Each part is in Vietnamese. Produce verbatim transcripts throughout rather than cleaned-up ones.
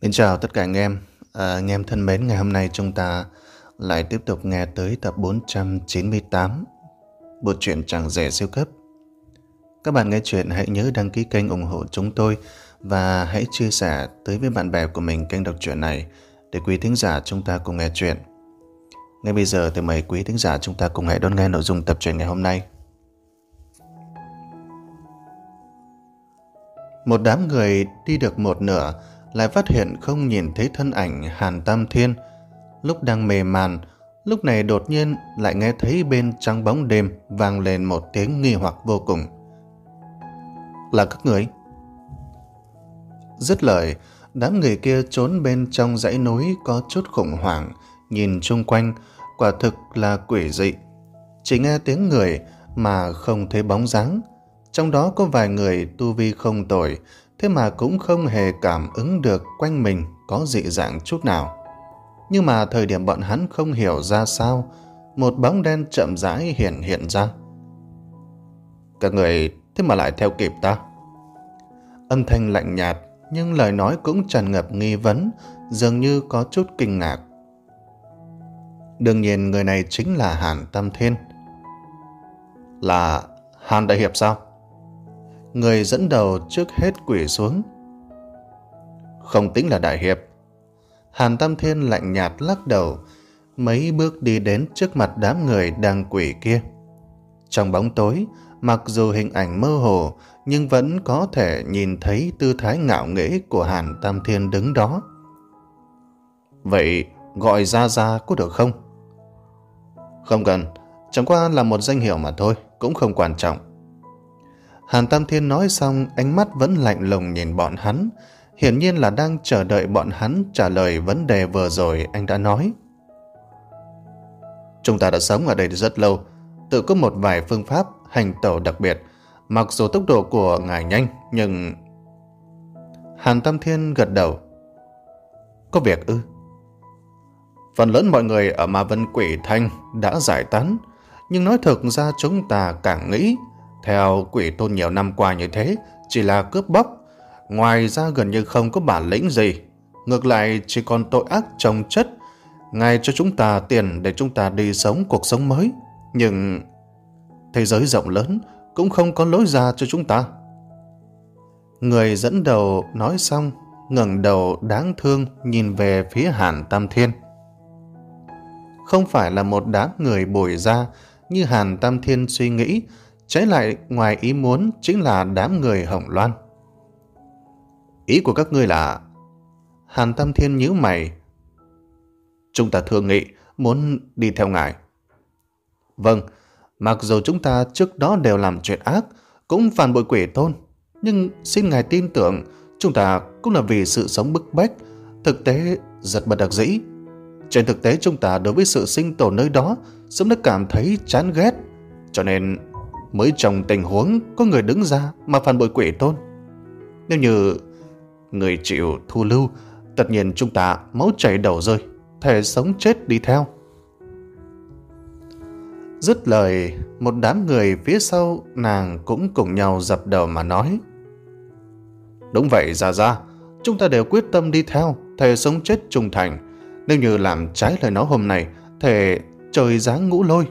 Xin chào tất cả anh em. À, anh em thân mến, ngày hôm nay chúng ta lại tiếp tục nghe tới tập bốn trăm chín mươi tám bộ truyện Chẳng Rẻ Siêu Cấp. Các bạn nghe chuyện hãy nhớ đăng ký kênh ủng hộ chúng tôi và hãy chia sẻ tới với bạn bè của mình kênh đọc truyện này để quý thính giả chúng ta cùng nghe chuyện. Ngay bây giờ thì mời quý thính giả chúng ta cùng hãy đón nghe nội dung tập truyện ngày hôm nay. Một đám người đi được một nửa lại phát hiện không nhìn thấy thân ảnh Hàn Tam Thiên. Lúc đang mê man, lúc này đột nhiên lại nghe thấy bên trong bóng đêm vang lên một tiếng nghi hoặc vô cùng. Là các người? Dứt lời, đám người kia trốn bên trong dãy núi có chút khủng hoảng, nhìn chung quanh, quả thực là quỷ dị. Chỉ nghe tiếng người mà không thấy bóng dáng. Trong đó có vài người tu vi không tồi, thế mà cũng không hề cảm ứng được quanh mình có dị dạng chút nào. Nhưng mà thời điểm bọn hắn không hiểu ra sao, một bóng đen chậm rãi hiện hiện ra. Các người thế mà lại theo kịp ta? Âm thanh lạnh nhạt, nhưng lời nói cũng tràn ngập nghi vấn, dường như có chút kinh ngạc. Đương nhiên người này chính là Hàn Tam Thiên. Là Hàn Đại Hiệp sao? Người dẫn đầu trước hết quỳ xuống. Không tính là Đại Hiệp. Hàn Tam Thiên lạnh nhạt lắc đầu, mấy bước đi đến trước mặt đám người đang quỳ kia. Trong bóng tối, mặc dù hình ảnh mơ hồ, nhưng vẫn có thể nhìn thấy tư thái ngạo nghễ của Hàn Tam Thiên đứng đó. Vậy gọi Gia Gia có được không? Không cần, chẳng qua là một danh hiệu mà thôi, cũng không quan trọng. Hàn Tam Thiên nói xong, ánh mắt vẫn lạnh lùng nhìn bọn hắn, hiển nhiên là đang chờ đợi bọn hắn trả lời vấn đề vừa rồi anh đã nói. Chúng ta đã sống ở đây rất lâu, tự có một vài phương pháp hành tẩu đặc biệt, mặc dù tốc độ của ngài nhanh, nhưng... Hàn Tam Thiên gật đầu. Có việc ư? Phần lớn mọi người ở Ma Vân Quỷ Thanh đã giải tán, nhưng nói thực ra chúng ta càng nghĩ theo quỷ tôn nhiều năm qua như thế chỉ là cướp bóc, ngoài ra gần như không có bản lĩnh gì, ngược lại chỉ còn tội ác chồng chất. Ngài cho chúng ta tiền để chúng ta đi sống cuộc sống mới, nhưng thế giới rộng lớn cũng không có lối ra cho chúng ta. Người dẫn đầu nói xong, ngẩng đầu đáng thương nhìn về phía Hàn Tam Thiên. Không phải là một đám người bồi ra như Hàn Tam Thiên suy nghĩ, trái lại ngoài ý muốn chính là đám người Hồng Loan. Ý của các ngươi là... Hàn Tam Thiên nhíu mày. Chúng ta thương nghị muốn đi theo ngài. Vâng, mặc dù chúng ta trước đó đều làm chuyện ác, cũng phản bội quỷ tôn, nhưng xin ngài tin tưởng, chúng ta cũng là vì sự sống bức bách, thực tế rất bất đắc dĩ. Trên thực tế chúng ta đối với sự sinh tồn nơi đó sớm đã cảm thấy chán ghét, cho nên mới trong tình huống có người đứng ra mà phản bội quỷ tôn. Nếu như người chịu thu lưu, tất nhiên chúng ta máu chảy đầu rơi, thể sống chết đi theo. Dứt lời, một đám người phía sau nàng cũng cùng nhau dập đầu mà nói. Đúng vậy Gia Gia, chúng ta đều quyết tâm đi theo, thể sống chết trung thành. Nếu như làm trái lời nói hôm nay, thể trời giáng ngũ lôi.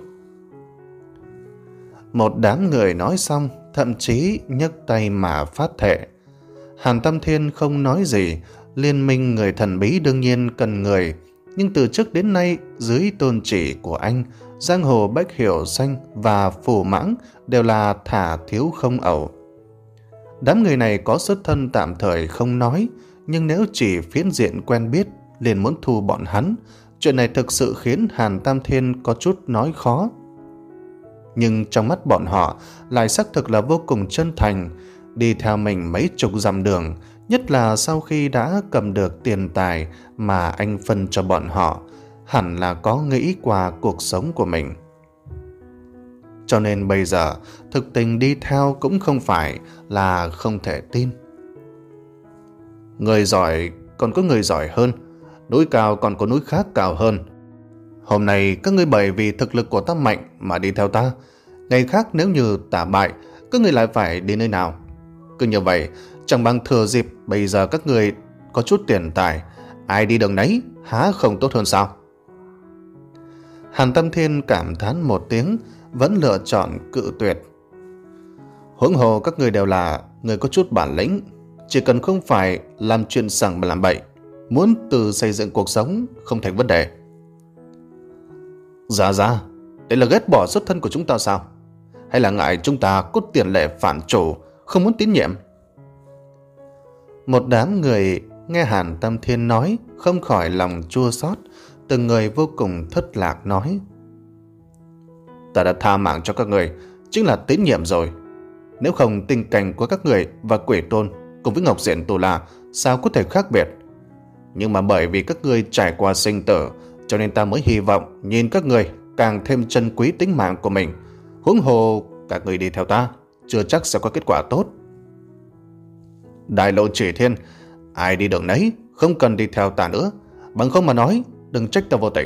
Một đám người nói xong, thậm chí nhấc tay mà phát thệ. Hàn Tam Thiên không nói gì, liên minh người thần bí đương nhiên cần người, nhưng từ trước đến nay dưới tôn chỉ của anh, giang hồ Bách Hiểu Xanh và Phù Mãng đều là thả thiếu không ẩu. Đám người này có xuất thân tạm thời không nói, nhưng nếu chỉ phiến diện quen biết liền muốn thu bọn hắn, chuyện này thực sự khiến Hàn Tam Thiên có chút nói khó. Nhưng trong mắt bọn họ lại xác thực là vô cùng chân thành, đi theo mình mấy chục dặm đường, nhất là sau khi đã cầm được tiền tài mà anh phân cho bọn họ, hẳn là có nghĩ qua cuộc sống của mình. Cho nên bây giờ thực tình đi theo cũng không phải là không thể tin. Người giỏi còn có người giỏi hơn, núi cao còn có núi khác cao hơn. Hôm nay các ngươi bởi vì thực lực của ta mạnh mà đi theo ta, ngày khác nếu như ta bại, các ngươi lại phải đi nơi nào? Cứ như vậy, chẳng bằng thừa dịp bây giờ các ngươi có chút tiền tài, ai đi đường nấy, há không tốt hơn sao? Hàn Tâm Thiên cảm thán một tiếng, vẫn lựa chọn cự tuyệt. Huống hồ các người đều là người có chút bản lĩnh, chỉ cần không phải làm chuyện sằng mà làm bậy, muốn từ xây dựng cuộc sống không thành vấn đề. Dạ dạ, đây là ghét bỏ xuất thân của chúng ta sao? Hay là ngại chúng ta có tiền lệ phản chủ, không muốn tín nhiệm? Một đám người nghe Hàn Tâm Thiên nói không khỏi lòng chua xót, từng người vô cùng thất lạc nói: Ta đã tha mạng cho các người, chính là tín nhiệm rồi. Nếu không, tình cảnh của các người và Quỷ Tôn cùng với Ngọc Diện Tù La sao có thể khác biệt? Nhưng mà bởi vì các người trải qua sinh tử, cho nên ta mới hy vọng nhìn các người càng thêm trân quý tính mạng của mình. Huống hồ các người đi theo ta, chưa chắc sẽ có kết quả tốt. Đại lộ chỉ thiên, ai đi đường nấy, không cần đi theo ta nữa. Bằng không mà nói, đừng trách ta vô tình.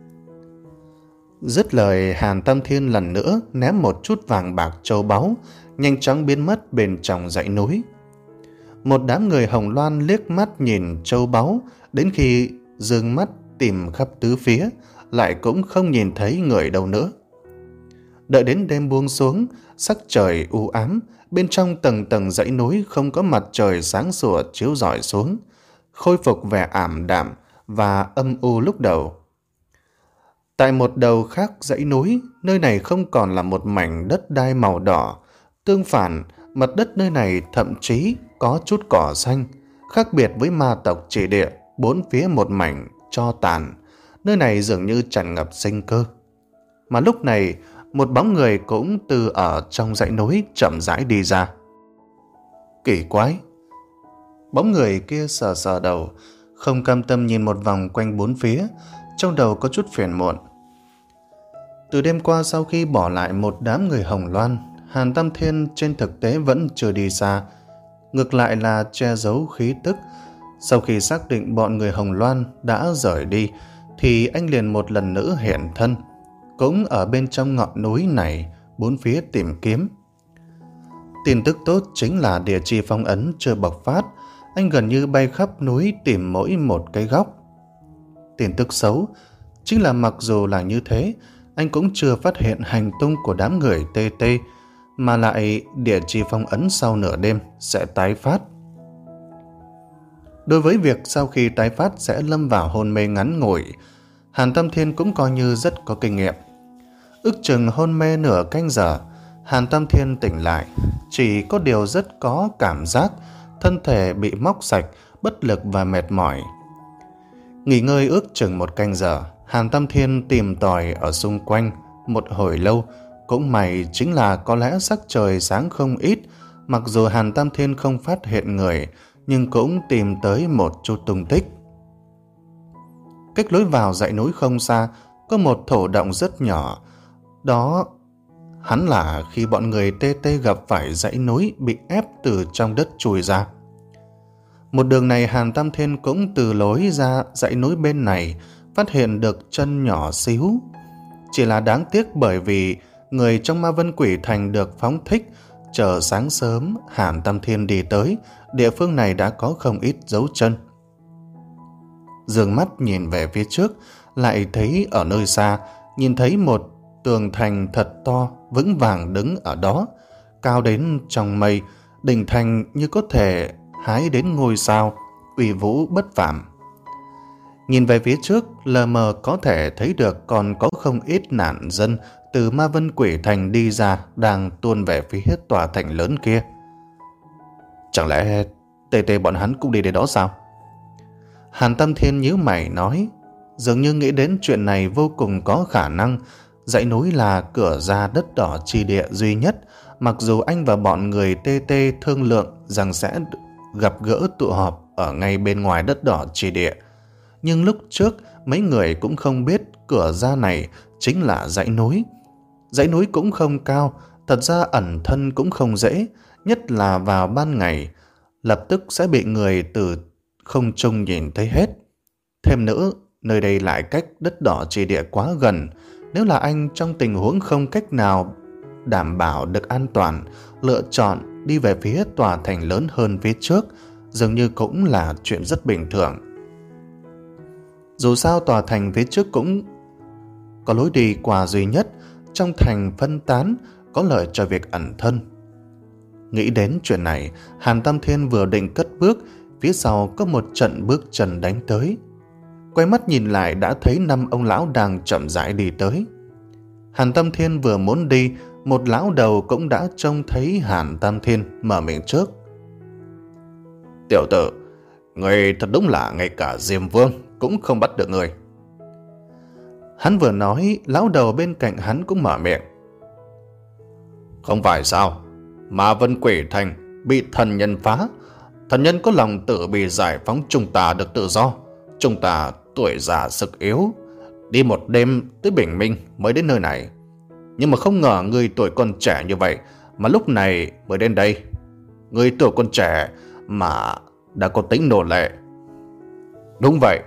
Dứt lời, Hàn Tâm Thiên lần nữa ném một chút vàng bạc châu báu, nhanh chóng biến mất bên trong dãy núi. Một đám người Hồng Loan liếc mắt nhìn châu báu, đến khi dương mắt tìm khắp tứ phía, lại cũng không nhìn thấy người đâu nữa. Đợi đến đêm buông xuống, sắc trời u ám, bên trong tầng tầng dãy núi không có mặt trời sáng sủa chiếu rọi xuống, khôi phục vẻ ảm đạm và âm u lúc đầu. Tại một đầu khác dãy núi, nơi này không còn là một mảnh đất đai màu đỏ. Tương phản, mặt đất nơi này thậm chí có chút cỏ xanh. Khác biệt với ma tộc chỉ địa, bốn phía một mảnh tro tàn. Nơi này dường như tràn ngập sinh cơ. Mà lúc này, một bóng người cũng từ ở trong dãy núi chậm rãi đi ra. Kỳ quái! Bóng người kia sờ sờ đầu, không cam tâm nhìn một vòng quanh bốn phía, trong đầu có chút phiền muộn. Từ đêm qua sau khi bỏ lại một đám người Hồng Loan, Hàn Tâm Thiên trên thực tế vẫn chưa đi xa, ngược lại là che giấu khí tức. Sau khi xác định bọn người Hồng Loan đã rời đi, thì anh liền một lần nữa hiện thân, cũng ở bên trong ngọn núi này bốn phía tìm kiếm. Tin tức tốt chính là địa chi phong ấn chưa bộc phát, anh gần như bay khắp núi tìm mỗi một cái góc. Tin tức xấu chính là mặc dù là như thế, anh cũng chưa phát hiện hành tung của đám người tê tê, mà lại địa chi phong ấn sau nửa đêm sẽ tái phát. Đối với việc sau khi tái phát sẽ lâm vào hôn mê ngắn ngủi, Hàn Tâm Thiên cũng coi như rất có kinh nghiệm. Ước chừng hôn mê nửa canh giờ, Hàn Tâm Thiên tỉnh lại, chỉ có điều rất có cảm giác thân thể bị móc sạch, bất lực và mệt mỏi. Nghỉ ngơi ước chừng một canh giờ, Hàn Tâm Thiên tìm tòi ở xung quanh một hồi lâu. Cũng may chính là có lẽ sắc trời sáng không ít, mặc dù Hàn Tâm Thiên không phát hiện người, nhưng cũng tìm tới một chút tung tích. Cách lối vào dãy núi không xa có một thổ động rất nhỏ, đó hắn là khi bọn người tê tê gặp phải dãy núi bị ép từ trong đất chui ra. Một đường này Hàn Tâm Thiên cũng từ lối ra dãy núi bên này phát hiện được chân nhỏ xíu. Chỉ là đáng tiếc bởi vì người trong Ma Vân Quỷ Thành được phóng thích, chờ sáng sớm Hàn Tâm Thiên đi tới, địa phương này đã có không ít dấu chân. Dường mắt nhìn về phía trước, lại thấy ở nơi xa, nhìn thấy một tường thành thật to, vững vàng đứng ở đó, cao đến trong mây, đỉnh thành như có thể hái đến ngôi sao, uy vũ bất phàm. Nhìn về phía trước, lờ mờ có thể thấy được còn có không ít nạn dân từ Ma Vân Quỷ Thành đi ra, đang tuôn về phía tòa thành lớn kia. Chẳng lẽ tê tê bọn hắn cũng đi đến đó sao? Hàn Tâm Thiên nhíu mày nói, dường như nghĩ đến chuyện này vô cùng có khả năng. Dãy núi là cửa ra đất đỏ chi địa duy nhất, mặc dù anh và bọn người tê tê thương lượng rằng sẽ gặp gỡ tụ họp ở ngay bên ngoài đất đỏ chi địa, nhưng lúc trước mấy người cũng không biết cửa ra này chính là dãy núi. Dãy núi cũng không cao, thật ra ẩn thân cũng không dễ, nhất là vào ban ngày, lập tức sẽ bị người từ không trung nhìn thấy hết. Thêm nữa, nơi đây lại cách đất đỏ chi địa quá gần, nếu là anh trong tình huống không cách nào đảm bảo được an toàn, lựa chọn đi về phía tòa thành lớn hơn phía trước, dường như cũng là chuyện rất bình thường. Dù sao tòa thành phía trước cũng có lối đi qua duy nhất, trong thành phân tán có lợi cho việc ẩn thân. Nghĩ đến chuyện này, Hàn Tam Thiên vừa định cất bước, phía sau có một trận bước chân đánh tới. Quay mắt nhìn lại đã thấy năm ông lão đang chậm rãi đi tới. Hàn Tam Thiên vừa muốn đi, một lão đầu cũng đã trông thấy Hàn Tam Thiên, mở miệng trước. Tiểu tử, người thật đúng là ngay cả Diêm Vương cũng không bắt được người. Hắn vừa nói, lão đầu bên cạnh hắn cũng mở miệng. Không phải sao, mà Vân Quỷ Thành bị thần nhân phá. Thần nhân có lòng tự bị giải phóng chúng ta được tự do. Chúng ta tuổi già sức yếu, đi một đêm tới bình minh mới đến nơi này. Nhưng mà không ngờ người tuổi còn trẻ như vậy mà lúc này mới đến đây. Người tuổi còn trẻ mà đã có tính nô lệ. Đúng vậy.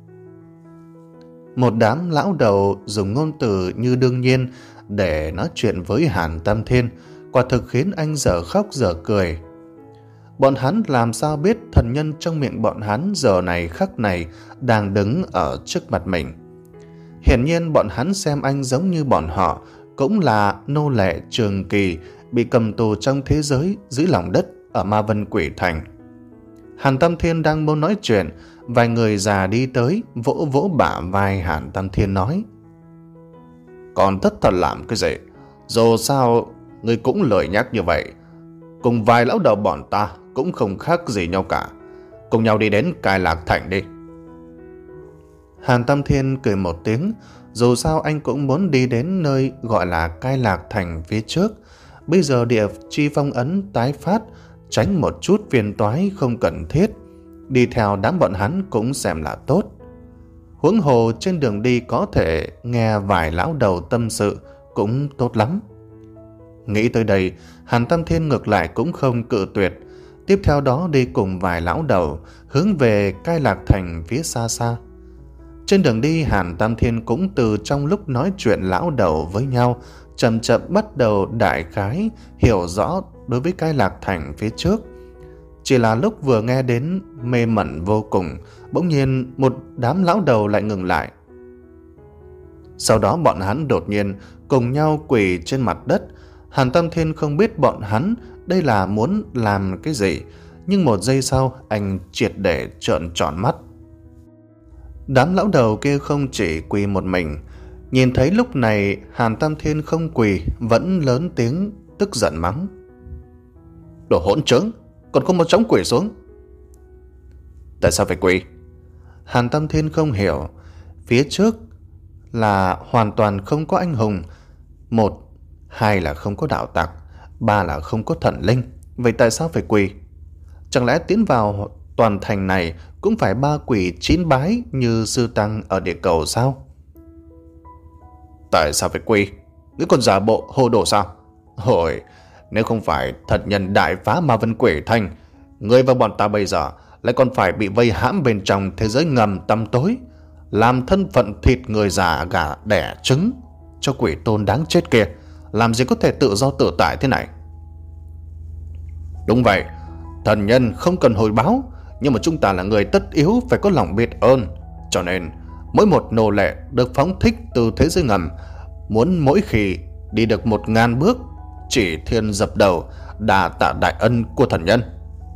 Một đám lão đầu dùng ngôn từ như đương nhiên để nói chuyện với Hàn Tam Thiên, quả thực khiến anh dở khóc dở cười. Bọn hắn làm sao biết thần nhân trong miệng bọn hắn giờ này khắc này đang đứng ở trước mặt mình. Hiển nhiên bọn hắn xem anh giống như bọn họ, cũng là nô lệ trường kỳ bị cầm tù trong thế giới dưới lòng đất ở Ma Vân Quỷ Thành. Hàn Tam Thiên đang muốn nói chuyện, vài người già đi tới vỗ vỗ bả vai Hàn Tam Thiên nói: Còn thất thần làm cái gì? Dù sao người cũng lời nhắc như vậy, cùng vài lão đầu bọn ta cũng không khác gì nhau cả. Cùng nhau đi đến Cai Lạc Thành đi. Hàn Tam Thiên cười một tiếng, dù sao anh cũng muốn đi đến nơi gọi là Cai Lạc Thành phía trước. Bây giờ địa chi phong ấn tái phát, tránh một chút phiền toái không cần thiết, đi theo đám bọn hắn cũng xem là tốt. Huống hồ trên đường đi có thể nghe vài lão đầu tâm sự cũng tốt lắm. Nghĩ tới đây, Hàn Tam Thiên ngược lại cũng không cự tuyệt, tiếp theo đó đi cùng vài lão đầu hướng về Cai Lạc Thành phía xa xa. Trên đường đi, Hàn Tam Thiên cũng từ trong lúc nói chuyện lão đầu với nhau chậm chậm bắt đầu đại khái hiểu rõ đối với Cai Lạc Thành phía trước. Chỉ là lúc vừa nghe đến mê mẩn vô cùng, bỗng nhiên một đám lão đầu lại ngừng lại. Sau đó bọn hắn đột nhiên cùng nhau quỳ trên mặt đất. Hàn Tam Thiên không biết bọn hắn đây là muốn làm cái gì, nhưng một giây sau anh triệt để trợn tròn mắt. Đám lão đầu kia không chỉ quỳ một mình, nhìn thấy lúc này Hàn Tam Thiên không quỳ vẫn lớn tiếng tức giận mắng: Đồ hỗn trướng, còn không một trống quỳ xuống. Tại sao phải quỳ? Hàn Tam Thiên không hiểu. Phía trước là hoàn toàn không có anh hùng, một, hai là không có đạo tặc, ba là không có thần linh. Vậy tại sao phải quỳ? Chẳng lẽ tiến vào toàn thành này cũng phải ba quỳ chín bái như sư tăng ở địa cầu sao? Tại sao phải quỳ? Ngươi còn giả bộ hồ đồ sao? Hồi, nếu không phải thật nhân đại phá Ma Vân Quỷ Thành, ngươi và bọn ta bây giờ lại còn phải bị vây hãm bên trong thế giới ngầm tăm tối, làm thân phận thịt người già gà đẻ trứng cho quỷ tôn đáng chết kia. Làm gì có thể tự do tự tại thế này? Đúng vậy, thần nhân không cần hồi báo, nhưng mà chúng ta là người tất yếu phải có lòng biết ơn. Cho nên mỗi một nô lệ được phóng thích từ thế giới ngầm, muốn mỗi khi đi được một ngàn bước chỉ thiên dập đầu đà tạ đại ân của thần nhân.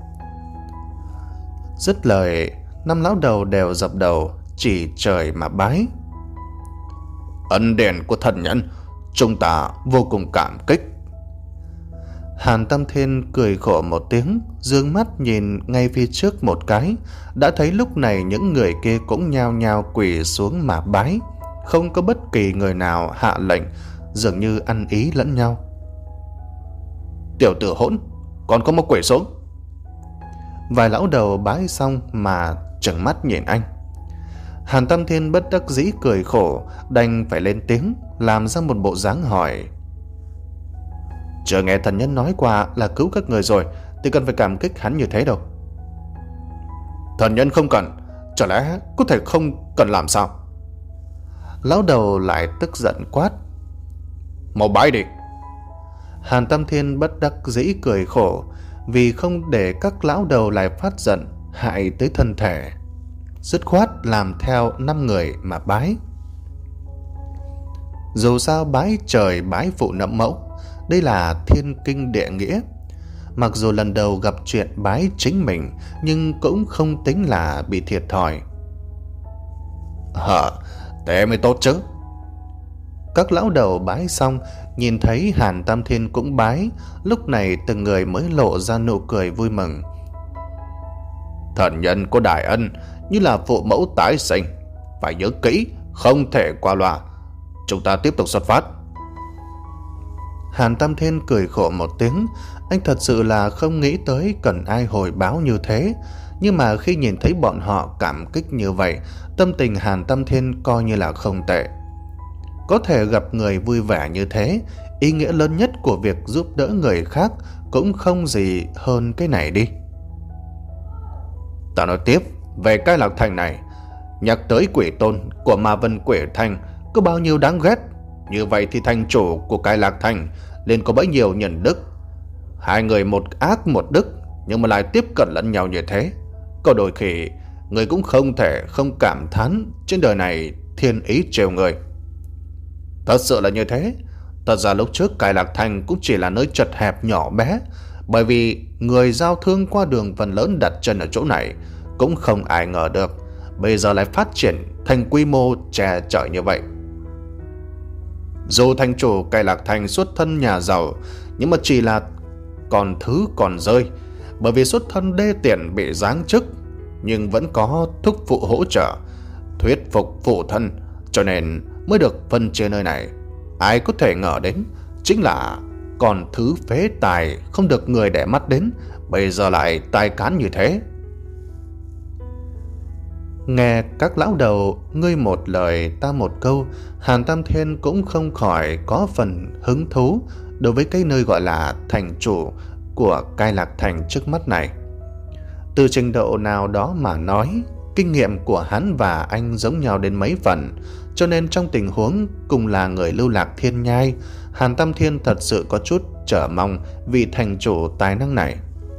Dứt lời, năm lão đầu đều dập đầu chỉ trời mà bái. Ân điển của thần nhân chúng ta vô cùng cảm kích. Hàn Tam Thiên cười khổ một tiếng, dương mắt nhìn ngay phía trước một cái, đã thấy lúc này những người kia cũng nhao nhao quỳ xuống mà bái, không có bất kỳ người nào hạ lệnh, dường như ăn ý lẫn nhau. Tiểu tử hỗn, còn có một quỳ xuống. Vài lão đầu bái xong mà trừng mắt nhìn anh. Hàn Tam Thiên bất đắc dĩ cười khổ, đành phải lên tiếng, làm ra một bộ dáng hỏi: Chưa nghe thần nhân nói qua là cứu các người rồi, thì cần phải cảm kích hắn như thế đâu. Thần nhân không cần, chả lẽ có thể không cần làm sao? Lão đầu lại tức giận quát: Mau bái đi. Hàn Tam Thiên bất đắc dĩ cười khổ, vì không để các lão đầu lại phát giận hại tới thân thể, dứt khoát làm theo năm người mà bái. Dù sao bái trời bái phụ nẫm mẫu, đây là thiên kinh địa nghĩa. Mặc dù lần đầu gặp chuyện bái chính mình, nhưng cũng không tính là bị thiệt thòi. Hả, thế mới tốt chứ. Các lão đầu bái xong, nhìn thấy Hàn Tam Thiên cũng bái, lúc này từng người mới lộ ra nụ cười vui mừng. Thần nhân có đại ân, như là phụ mẫu tái sinh, phải nhớ kỹ, không thể qua loa. Chúng ta tiếp tục xuất phát. Hàn Tam Thiên cười khổ một tiếng. Anh thật sự là không nghĩ tới cần ai hồi báo như thế. Nhưng mà khi nhìn thấy bọn họ cảm kích như vậy, tâm tình Hàn Tam Thiên coi như là không tệ. Có thể gặp người vui vẻ như thế, ý nghĩa lớn nhất của việc giúp đỡ người khác cũng không gì hơn cái này đi. Ta nói tiếp về cái Lạc Thành này. Nhắc tới quỷ tôn của Ma Vân Quỷ Thành có bao nhiêu đáng ghét, như vậy thì thành chủ của cái Lạc Thành liền có bấy nhiêu nhân đức. Hai người một ác một đức, nhưng mà lại tiếp cận lẫn nhau như thế. Có đôi khi người cũng không thể không cảm thán trên đời này thiên ý trêu người. Thật sự là như thế. Thật ra lúc trước cái Lạc Thành cũng chỉ là nơi chật hẹp nhỏ bé, bởi vì người giao thương qua đường phần lớn đặt chân ở chỗ này, cũng không ai ngờ được bây giờ lại phát triển thành quy mô che chở như vậy. Dù thành chủ cái Lạc Thành xuất thân nhà giàu, nhưng mà chỉ là còn thứ còn rơi, bởi vì xuất thân đê tiện bị giáng chức, nhưng vẫn có thúc phụ hỗ trợ, thuyết phục phụ thân, cho nên mới được phân chia nơi này. Ai có thể ngờ đến, chính là còn thứ phế tài không được người để mắt đến, bây giờ lại tài cán như thế. Nghe các lão đầu ngươi một lời ta một câu, Hàn Tam Thiên cũng không khỏi có phần hứng thú đối với cái nơi gọi là thành chủ của Cai Lạc Thành trước mắt này. Từ trình độ nào đó mà nói, kinh nghiệm của hắn và anh giống nhau đến mấy phần, cho nên trong tình huống cùng là người lưu lạc thiên nhai, Hàn Tam Thiên thật sự có chút chờ mong vị thành chủ tài năng này.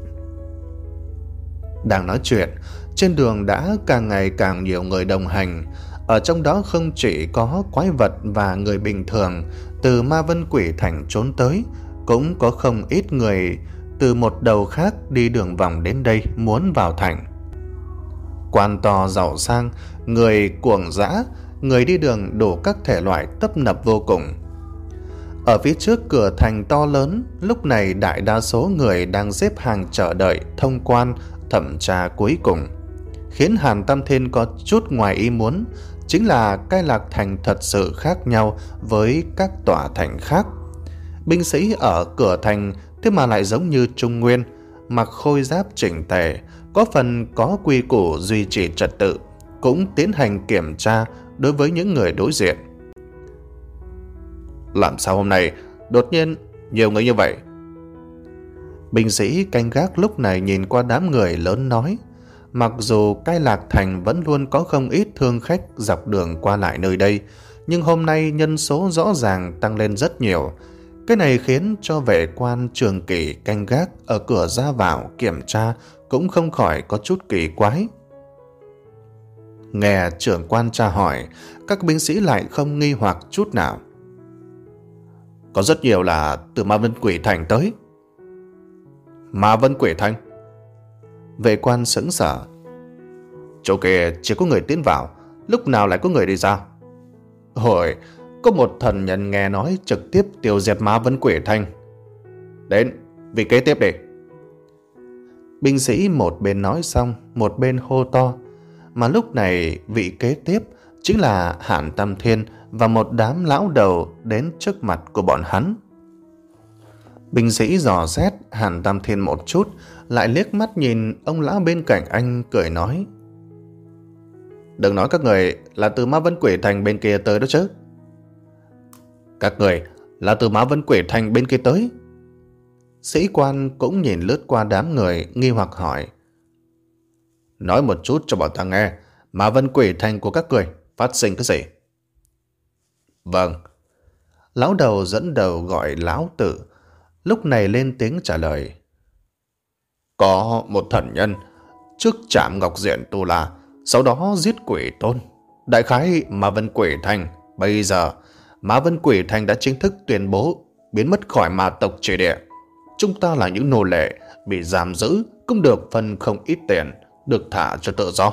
Đang nói chuyện, trên đường đã càng ngày càng nhiều người đồng hành. Ở trong đó không chỉ có quái vật và người bình thường từ Ma Vân Quỷ Thành trốn tới, cũng có không ít người từ một đầu khác đi đường vòng đến đây muốn vào thành. Quan to giàu sang, người cuồng dã, người đi đường đủ các thể loại tấp nập vô cùng. Ở phía trước cửa thành to lớn, lúc này đại đa số người đang xếp hàng chờ đợi thông quan thẩm tra cuối cùng. Khiến Hàn Tam Thiên có chút ngoài ý muốn, chính là Cai Lạc Thành thật sự khác nhau với các tòa thành khác. Binh sĩ ở cửa thành thế mà lại giống như Trung Nguyên, mặc khôi giáp chỉnh tề, có phần có quy củ duy trì trật tự, cũng tiến hành kiểm tra đối với những người đối diện. Làm sao hôm nay đột nhiên nhiều người như vậy? Binh sĩ canh gác lúc này nhìn qua đám người lớn nói. Mặc dù Cai Lạc Thành vẫn luôn có không ít thương khách dọc đường qua lại nơi đây, nhưng hôm nay nhân số rõ ràng tăng lên rất nhiều. Cái này khiến cho vệ quan Trường Kỷ canh gác ở cửa ra vào kiểm tra cũng không khỏi có chút kỳ quái. Nghe trưởng quan tra hỏi, các binh sĩ lại không nghi hoặc chút nào. Có rất nhiều là từ Ma Vân Quỷ Thành tới. Ma Vân Quỷ Thành? Vệ quan sững sờ. Chỗ kia chỉ có người tiến vào, lúc nào lại có người đi ra? Hồi có một thần nhân nghe nói trực tiếp tiêu diệt Ma Vân Quỷ Thành. Đến, vị kế tiếp đi. Binh sĩ một bên nói xong, một bên hô to. Mà lúc này vị kế tiếp chính là Hàn Tam Thiên và một đám lão đầu đến trước mặt của bọn hắn. Binh sĩ dò xét Hàn Tam Thiên một chút, lại liếc mắt nhìn ông lão bên cạnh anh, cười nói. Đừng nói các người là từ Ma Vân Quỷ Thành bên kia tới đó chứ. Các người là từ Ma Vân Quỷ Thành bên kia tới? Sĩ quan cũng nhìn lướt qua đám người, nghi hoặc hỏi. Nói một chút cho bọn ta nghe, Ma Vân Quỷ Thành của các người phát sinh cái gì? Vâng. Lão đầu dẫn đầu gọi lão tử, lúc này lên tiếng trả lời. Có một thần nhân trước chạm Ngọc Diện Tu La, sau đó giết Quỷ Tôn. Đại khái Ma Vân Quỷ Thành. Bây giờ Ma Vân Quỷ Thành đã chính thức tuyên bố biến mất khỏi ma tộc chỉ địa. Chúng ta là những nô lệ bị giam giữ, cũng được phân không ít tiền, được thả cho tự do.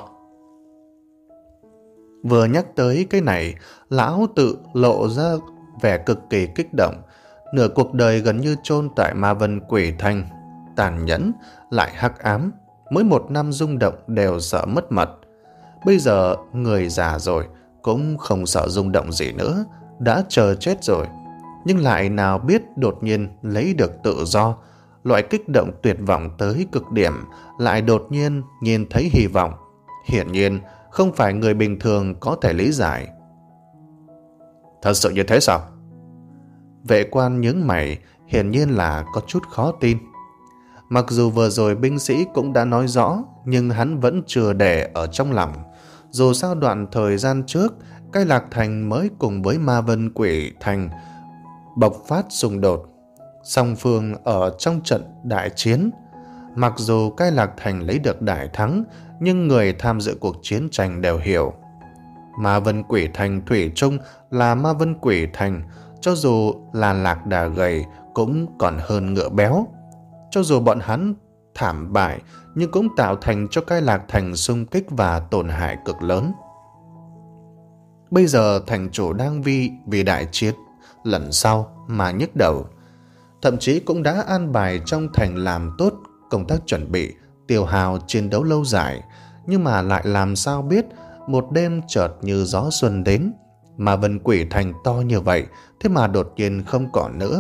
Vừa nhắc tới cái này, lão tự lộ ra vẻ cực kỳ kích động. Nửa cuộc đời gần như chôn tại Ma Vân Quỷ Thành, tàn nhẫn lại hắc ám, mỗi một năm rung động đều sợ mất mật. Bây giờ người già rồi cũng không sợ rung động gì nữa, đã chờ chết rồi, nhưng lại nào biết đột nhiên lấy được tự do. Loại kích động tuyệt vọng tới cực điểm lại đột nhiên nhìn thấy hy vọng, hiển nhiên không phải người bình thường có thể lý giải. Thật sự như thế sao? Vệ quan nhướng mày, hiển nhiên là có chút khó tin. Mặc dù vừa rồi binh sĩ cũng đã nói rõ, nhưng hắn vẫn chưa để ở trong lòng. Dù sao đoạn thời gian trước, Cai Lạc Thành mới cùng với Ma Vân Quỷ Thành bộc phát xung đột, song phương ở trong trận đại chiến. Mặc dù Cai Lạc Thành lấy được đại thắng, nhưng người tham dự cuộc chiến tranh đều hiểu, Ma Vân Quỷ Thành thủy chung là Ma Vân Quỷ Thành, cho dù là lạc đà gầy cũng còn hơn ngựa béo. Cho dù bọn hắn thảm bại, nhưng cũng tạo thành cho Cai Lạc Thành xung kích và tổn hại cực lớn. Bây giờ thành chủ đang vì vì đại chiến lần sau mà nhức đầu, thậm chí cũng đã an bài trong thành làm tốt công tác chuẩn bị tiêu hao chiến đấu lâu dài, nhưng mà lại làm sao biết một đêm chợt như gió xuân đến, mà Vân Quỷ Thành to như vậy thế mà đột nhiên không còn nữa.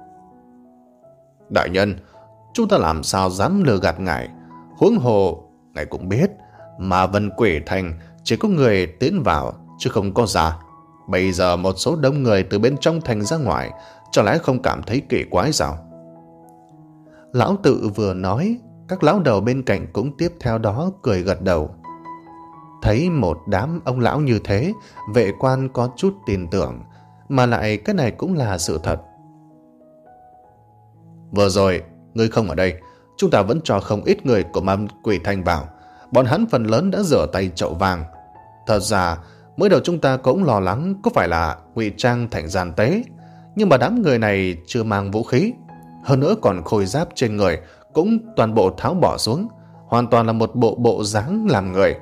Đại nhân, chúng ta làm sao dám lừa gạt ngài? Huống hồ ngài cũng biết mà Vân Quỷ Thành chỉ có người tiến vào chứ không có ra. Bây giờ một số đông người từ bên trong thành ra ngoài, chẳng lẽ không cảm thấy kỳ quái sao? Lão tự vừa nói, các lão đầu bên cạnh cũng tiếp theo đó cười gật đầu. Thấy một đám ông lão như thế, vệ quan có chút tin tưởng, mà lại cái này cũng là sự thật. Vừa rồi ngươi không ở đây, chúng ta vẫn cho không ít người của Ma Quỷ Thành vào. Bọn hắn phần lớn đã rửa tay chậu vàng. Thật ra mới đầu chúng ta cũng lo lắng có phải là ngụy trang thành gian tế, nhưng mà đám người này chưa mang vũ khí, hơn nữa còn khôi giáp trên người cũng toàn bộ tháo bỏ xuống, hoàn toàn là một bộ bộ dáng làm người.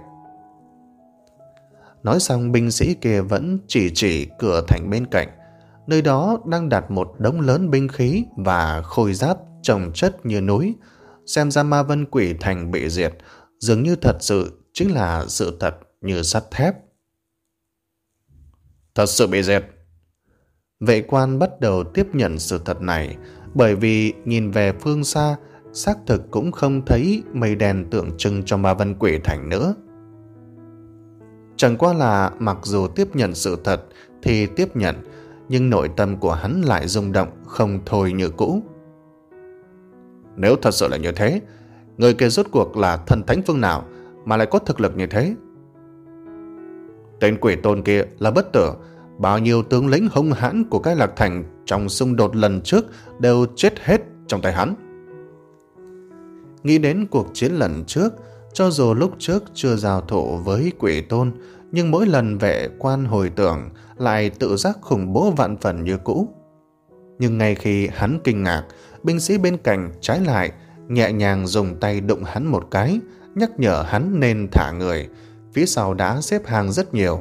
Nói xong, binh sĩ kia vẫn chỉ chỉ cửa thành bên cạnh, nơi đó đang đặt một đống lớn binh khí và khôi giáp chồng chất như núi. Xem ra Ma Vân Quỷ Thành bị diệt dường như thật sự chính là sự thật như sắt thép. Thật sự bị diệt. Vệ quan bắt đầu tiếp nhận sự thật này, bởi vì nhìn về phương xa, xác thực cũng không thấy mây đen tượng trưng cho Ma Vân Quỷ Thành nữa. Chẳng qua là mặc dù tiếp nhận sự thật thì tiếp nhận, nhưng nội tâm của hắn lại rung động không thôi như cũ. Nếu thật sự là như thế, người kia rốt cuộc là thần thánh phương nào mà lại có thực lực như thế? Tên quỷ tôn kia là bất tử, bao nhiêu tướng lĩnh hung hãn của Cai Lạc Thành trong xung đột lần trước đều chết hết trong tay hắn. Nghĩ đến cuộc chiến lần trước, cho dù lúc trước chưa giao thủ với quỷ tôn, nhưng mỗi lần vệ quan hồi tưởng lại tự giác khủng bố vạn phần như cũ. Nhưng ngay khi hắn kinh ngạc, binh sĩ bên cạnh trái lại nhẹ nhàng dùng tay đụng hắn một cái, nhắc nhở hắn nên thả người. Phía sau đã xếp hàng rất nhiều.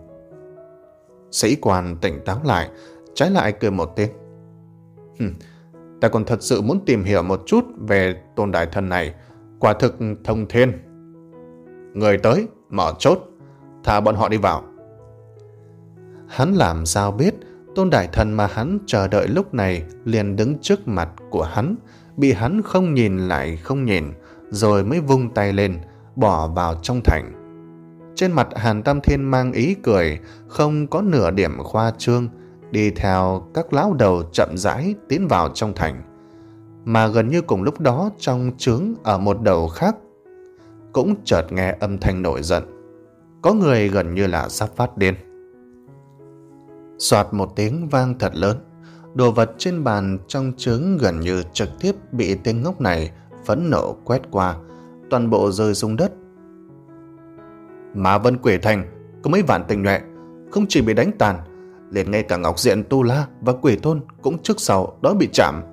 Sĩ quan tỉnh táo lại, trái lại cười một tiếng. Ta còn thật sự muốn tìm hiểu một chút về tôn đại thần này, quả thực thông thiên. Người tới, mở chốt, thả bọn họ đi vào. Hắn làm sao biết tôn đại thần mà hắn chờ đợi lúc này liền đứng trước mặt của hắn, bị hắn không nhìn lại không nhìn, rồi mới vung tay lên, bỏ vào trong thành. Trên mặt Hàn Tam Thiên mang ý cười, không có nửa điểm khoa trương, đi theo các lão đầu chậm rãi tiến vào trong thành. Mà gần như cùng lúc đó, trong trướng ở một đầu khác cũng chợt nghe âm thanh nổi giận. Có người gần như là sắp phát điên. Soạt một tiếng vang thật lớn, đồ vật trên bàn trong trướng gần như trực tiếp bị tên ngốc này phẫn nộ quét qua, toàn bộ rơi xuống đất. Mà Vân Quỷ Thành có mấy vạn tinh nhuệ, không chỉ bị đánh tàn, liền ngay cả Ngọc Diện Tu La và Quỷ Tôn cũng trước sau đó bị chạm.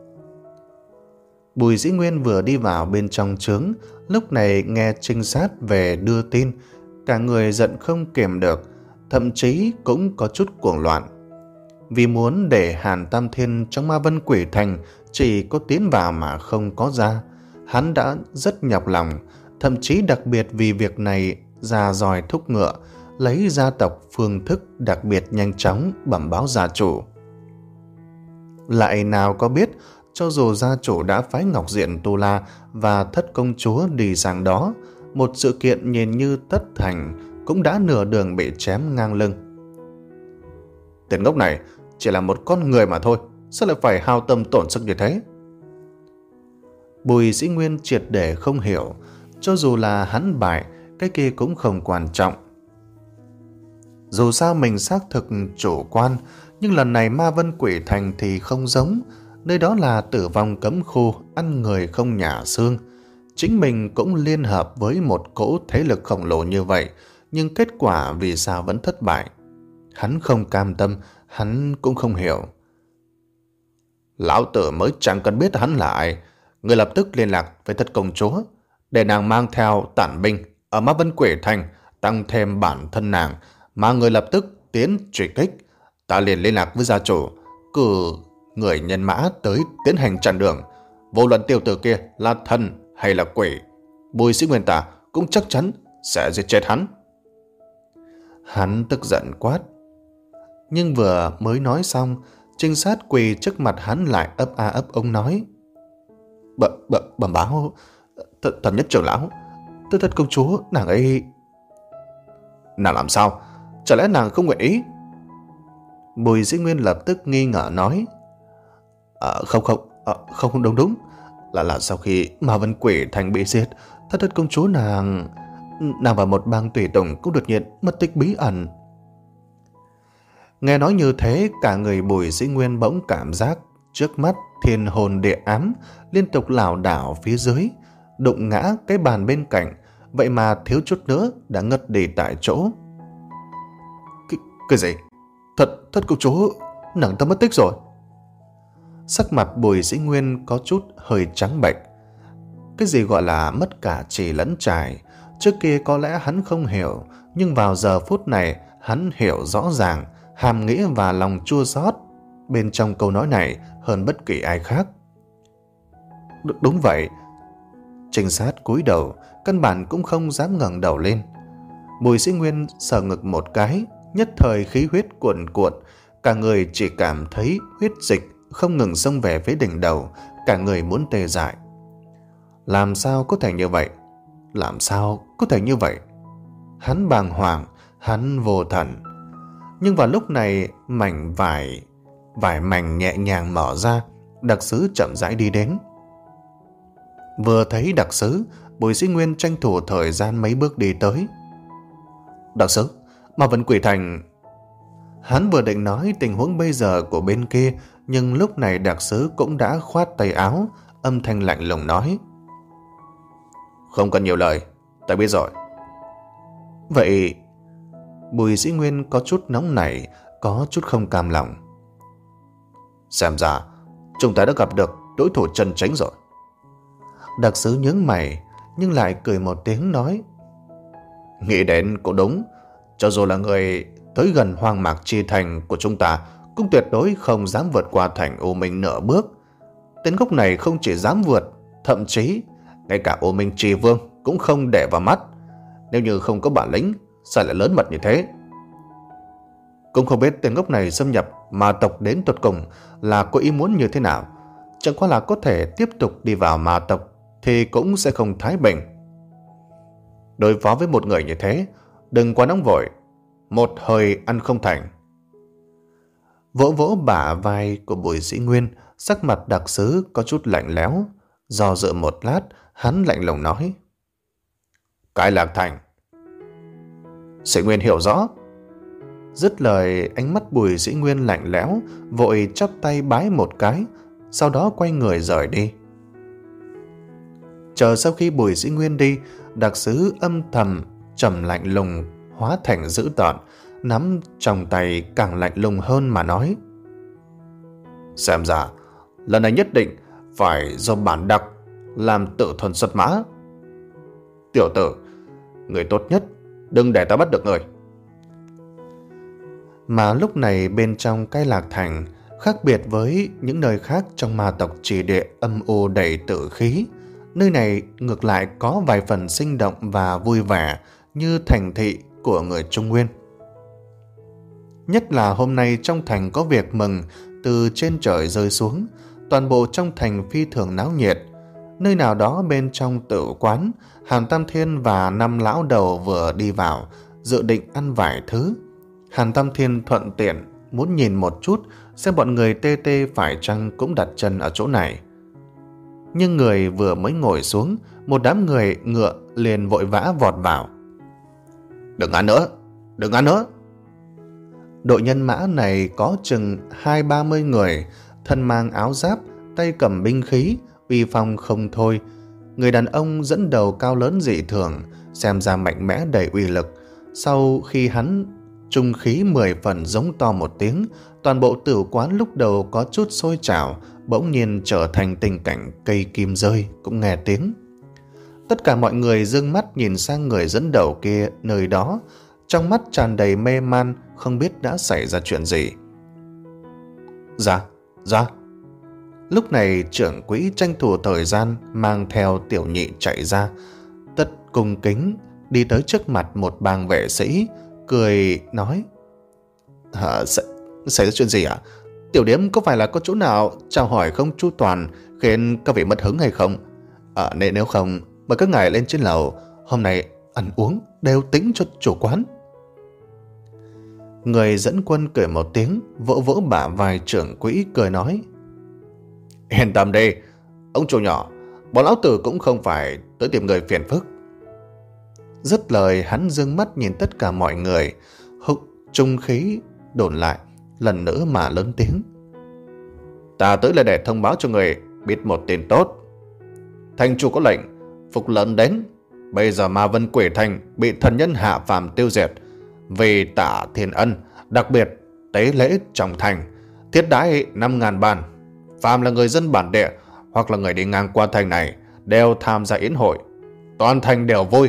Bùi Dĩ Nguyên vừa đi vào bên trong trướng, lúc này nghe trinh sát về đưa tin, cả người giận không kiềm được, thậm chí cũng có chút cuồng loạn. Vì muốn để Hàn Tam Thiên trong Ma Vân Quỷ Thành chỉ có tiến vào mà không có ra, hắn đã rất nhọc lòng, thậm chí đặc biệt vì việc này ra dòi thúc ngựa, lấy gia tộc phương thức đặc biệt nhanh chóng bẩm báo gia chủ. Lại nào có biết, cho dù gia chủ đã phái Ngọc Diện Tu La và Thất Công Chúa đi sang đó, một sự kiện nhìn như tất thành cũng đã nửa đường bị chém ngang lưng. Tên ngốc này chỉ là một con người mà thôi, sao lại phải hao tâm tổn sức như thế? Bùi Dĩ Nguyên triệt để không hiểu, cho dù là hắn bại, cái kia cũng không quan trọng. Dù sao mình xác thực chủ quan, nhưng lần này Ma Vân Quỷ Thành thì không giống, nơi đó là tử vong cấm khu, ăn người không nhả xương. Chính mình cũng liên hợp với một cỗ thế lực khổng lồ như vậy, nhưng kết quả vì sao vẫn thất bại? Hắn không cam tâm, hắn cũng không hiểu. Lão tử mới chẳng cần biết hắn là ai, người lập tức liên lạc với Thất Công Chúa, để nàng mang theo tản binh ở Ma Vân Quỷ Thành, tăng thêm bản thân nàng, mà người lập tức tiến truy kích. Ta liền liên lạc với gia chủ, cử người nhân mã tới tiến hành chặn đường. Vô luận tiểu tử kia là thần hay là quỷ, Bùi Dĩ Nguyên ta cũng chắc chắn sẽ giết chết hắn. Hắn tức giận quát, nhưng vừa mới nói xong, trinh sát quỳ trước mặt hắn lại ấp a ấp ống nói: Bẩm bẩm bẩm báo th thần nhất trưởng lão, Thất Thất Công Chúa nàng ấy... Nàng làm sao? Chả lẽ nàng không nguyện ý? Bùi Dĩ Nguyên lập tức nghi ngờ nói: à, không không à, không đúng đúng là là sau khi Ma Vân Quỷ Thành bị giết, Thất Thất Công Chúa nàng nàng và một bang tùy tùng cũng đột nhiên mất tích bí ẩn. Nghe nói như thế, cả người Bùi Dĩ Nguyên bỗng cảm giác trước mắt thiên hồn địa ám, liên tục lảo đảo phía dưới, đụng ngã cái bàn bên cạnh, vậy mà thiếu chút nữa đã ngất đi tại chỗ. Cái, cái gì? Thật, Thất Công Chúa nàng ta mất tích rồi. Sắc mặt Bùi Dĩ Nguyên có chút hơi trắng bệch. Cái gì gọi là mất cả trì lẫn trải, trước kia có lẽ hắn không hiểu, nhưng vào giờ phút này hắn hiểu rõ ràng hàm nghĩa và lòng chua xót bên trong câu nói này hơn bất kỳ ai khác. D đúng vậy. Trinh sát cúi đầu, căn bản cũng không dám ngẩng đầu lên. Bùi Dĩ Nguyên sờ ngực một cái, nhất thời khí huyết cuồn cuộn, cả người chỉ cảm thấy huyết dịch không ngừng xông về phía đỉnh đầu, cả người muốn tê dại. Làm sao có thể như vậy? Làm sao có thể như vậy? Hắn bàng hoàng, hắn vô thần. Nhưng vào lúc này, mảnh vải vải mảnh nhẹ nhàng mở ra, đặc sứ chậm rãi đi đến. Vừa thấy đặc sứ, Bùi Dĩ Nguyên tranh thủ thời gian mấy bước đi tới. Đặc sứ, Ma Vân Quỷ Thành... Hắn vừa định nói tình huống bây giờ của bên kia, nhưng lúc này đặc sứ cũng đã khoát tay áo, âm thanh lạnh lùng nói: Không cần nhiều lời, ta biết rồi. Vậy... Bùi Dĩ Nguyên có chút nóng nảy, có chút không cam lòng. Xem ra chúng ta đã gặp được đối thủ chân chính rồi. Đặc sứ nhướng mày, nhưng lại cười một tiếng nói: Nghĩ đến cũng đúng, cho dù là người tới gần Hoang Mạc Chi Thành của chúng ta, cũng tuyệt đối không dám vượt qua thành U Minh nửa bước. Tên ngốc này không chỉ dám vượt, thậm chí ngay cả U Minh Trì Vương cũng không để vào mắt. Nếu như không có bản lĩnh, sao lại lớn mật như thế? Cũng không biết tên ngốc này xâm nhập ma tộc đến tột cùng là có ý muốn như thế nào. Chẳng qua là có thể tiếp tục đi vào ma tộc thì cũng sẽ không thái bình. Đối phó với một người như thế, đừng quá nóng vội, một hơi ăn không thành. Vỗ vỗ bả vai của Bùi Dĩ Nguyên, sắc mặt đặc sứ có chút lạnh lẽo. Do dự một lát, hắn lạnh lùng nói: Cái Lạc Thành. Dĩ Nguyên hiểu rõ. Dứt lời, ánh mắt Bùi Dĩ Nguyên lạnh lẽo, vội chắp tay bái một cái, sau đó quay người rời đi. Chờ sau khi Bùi Dĩ Nguyên đi, đặc sứ âm thầm trầm lạnh lùng hóa thành dữ tợn, nắm trong tay càng lạnh lùng hơn mà nói: Xem ra lần này nhất định phải do bản đặc làm tự thuần xuất mã. Tiểu tử, người tốt nhất đừng để ta bắt được người. Mà lúc này bên trong cái Lạc Thành, khác biệt với những nơi khác trong ma tộc Chỉ Địa âm u đầy tử khí, nơi này ngược lại có vài phần sinh động và vui vẻ như thành thị của người Trung Nguyên. Nhất là hôm nay trong thành có việc mừng từ trên trời rơi xuống, toàn bộ trong thành phi thường náo nhiệt. Nơi nào đó bên trong tử quán, Hàn Tam Thiên và năm lão đầu vừa đi vào, dự định ăn vài thứ. Hàn Tam Thiên thuận tiện muốn nhìn một chút xem bọn người tê tê phải chăng cũng đặt chân ở chỗ này. Nhưng người vừa mới ngồi xuống, một đám người ngựa liền vội vã vọt vào. Đừng ăn nữa, đừng ăn nữa. Đội nhân mã này có chừng hai ba mươi người, thân mang áo giáp, tay cầm binh khí, uy phong không thôi. Người đàn ông dẫn đầu cao lớn dị thường, xem ra mạnh mẽ đầy uy lực. Sau khi hắn trung khí mười phần giống to một tiếng, toàn bộ tử quán lúc đầu có chút sôi trào, bỗng nhiên trở thành tình cảnh cây kim rơi cũng nghe tiếng. Tất cả mọi người dương mắt nhìn sang người dẫn đầu kia nơi đó, trong mắt tràn đầy mê man, không biết đã xảy ra chuyện gì. Dạ, dạ. Lúc này trưởng quỹ tranh thủ thời gian mang theo tiểu nhị chạy ra, tất cung kính đi tới trước mặt một bang vệ sĩ, cười nói: Hả, xảy, xảy ra chuyện gì ạ? À? Tiểu điếm có phải là có chỗ nào chào hỏi không chu toàn khiến các vị mất hứng hay không? À, nên nếu không, mời các ngài lên trên lầu, hôm nay ăn uống đều tính cho chủ quán. Người dẫn quân cười một tiếng, vỗ vỗ bả vai trưởng quỹ cười nói: Yên tâm đi, ông chủ nhỏ, bọn lão tử cũng không phải tới tìm người phiền phức. Dứt lời hắn dương mắt nhìn tất cả mọi người, húc trung khí đồn lại, lần nữa mà lớn tiếng: Ta tới là để thông báo cho người biết một tin tốt. Thành chủ có lệnh, phục lợn đến. Bây giờ Ma Vân Quỷ Thành bị thần nhân hạ phàm tiêu diệt. Vì tạ thiên ân, đặc biệt tế lễ trong thành, thiết đãi năm ngàn bàn. Phàm là người dân bản địa hoặc là người đi ngang qua thành này đều tham gia yến hội. Toàn thành đều vui.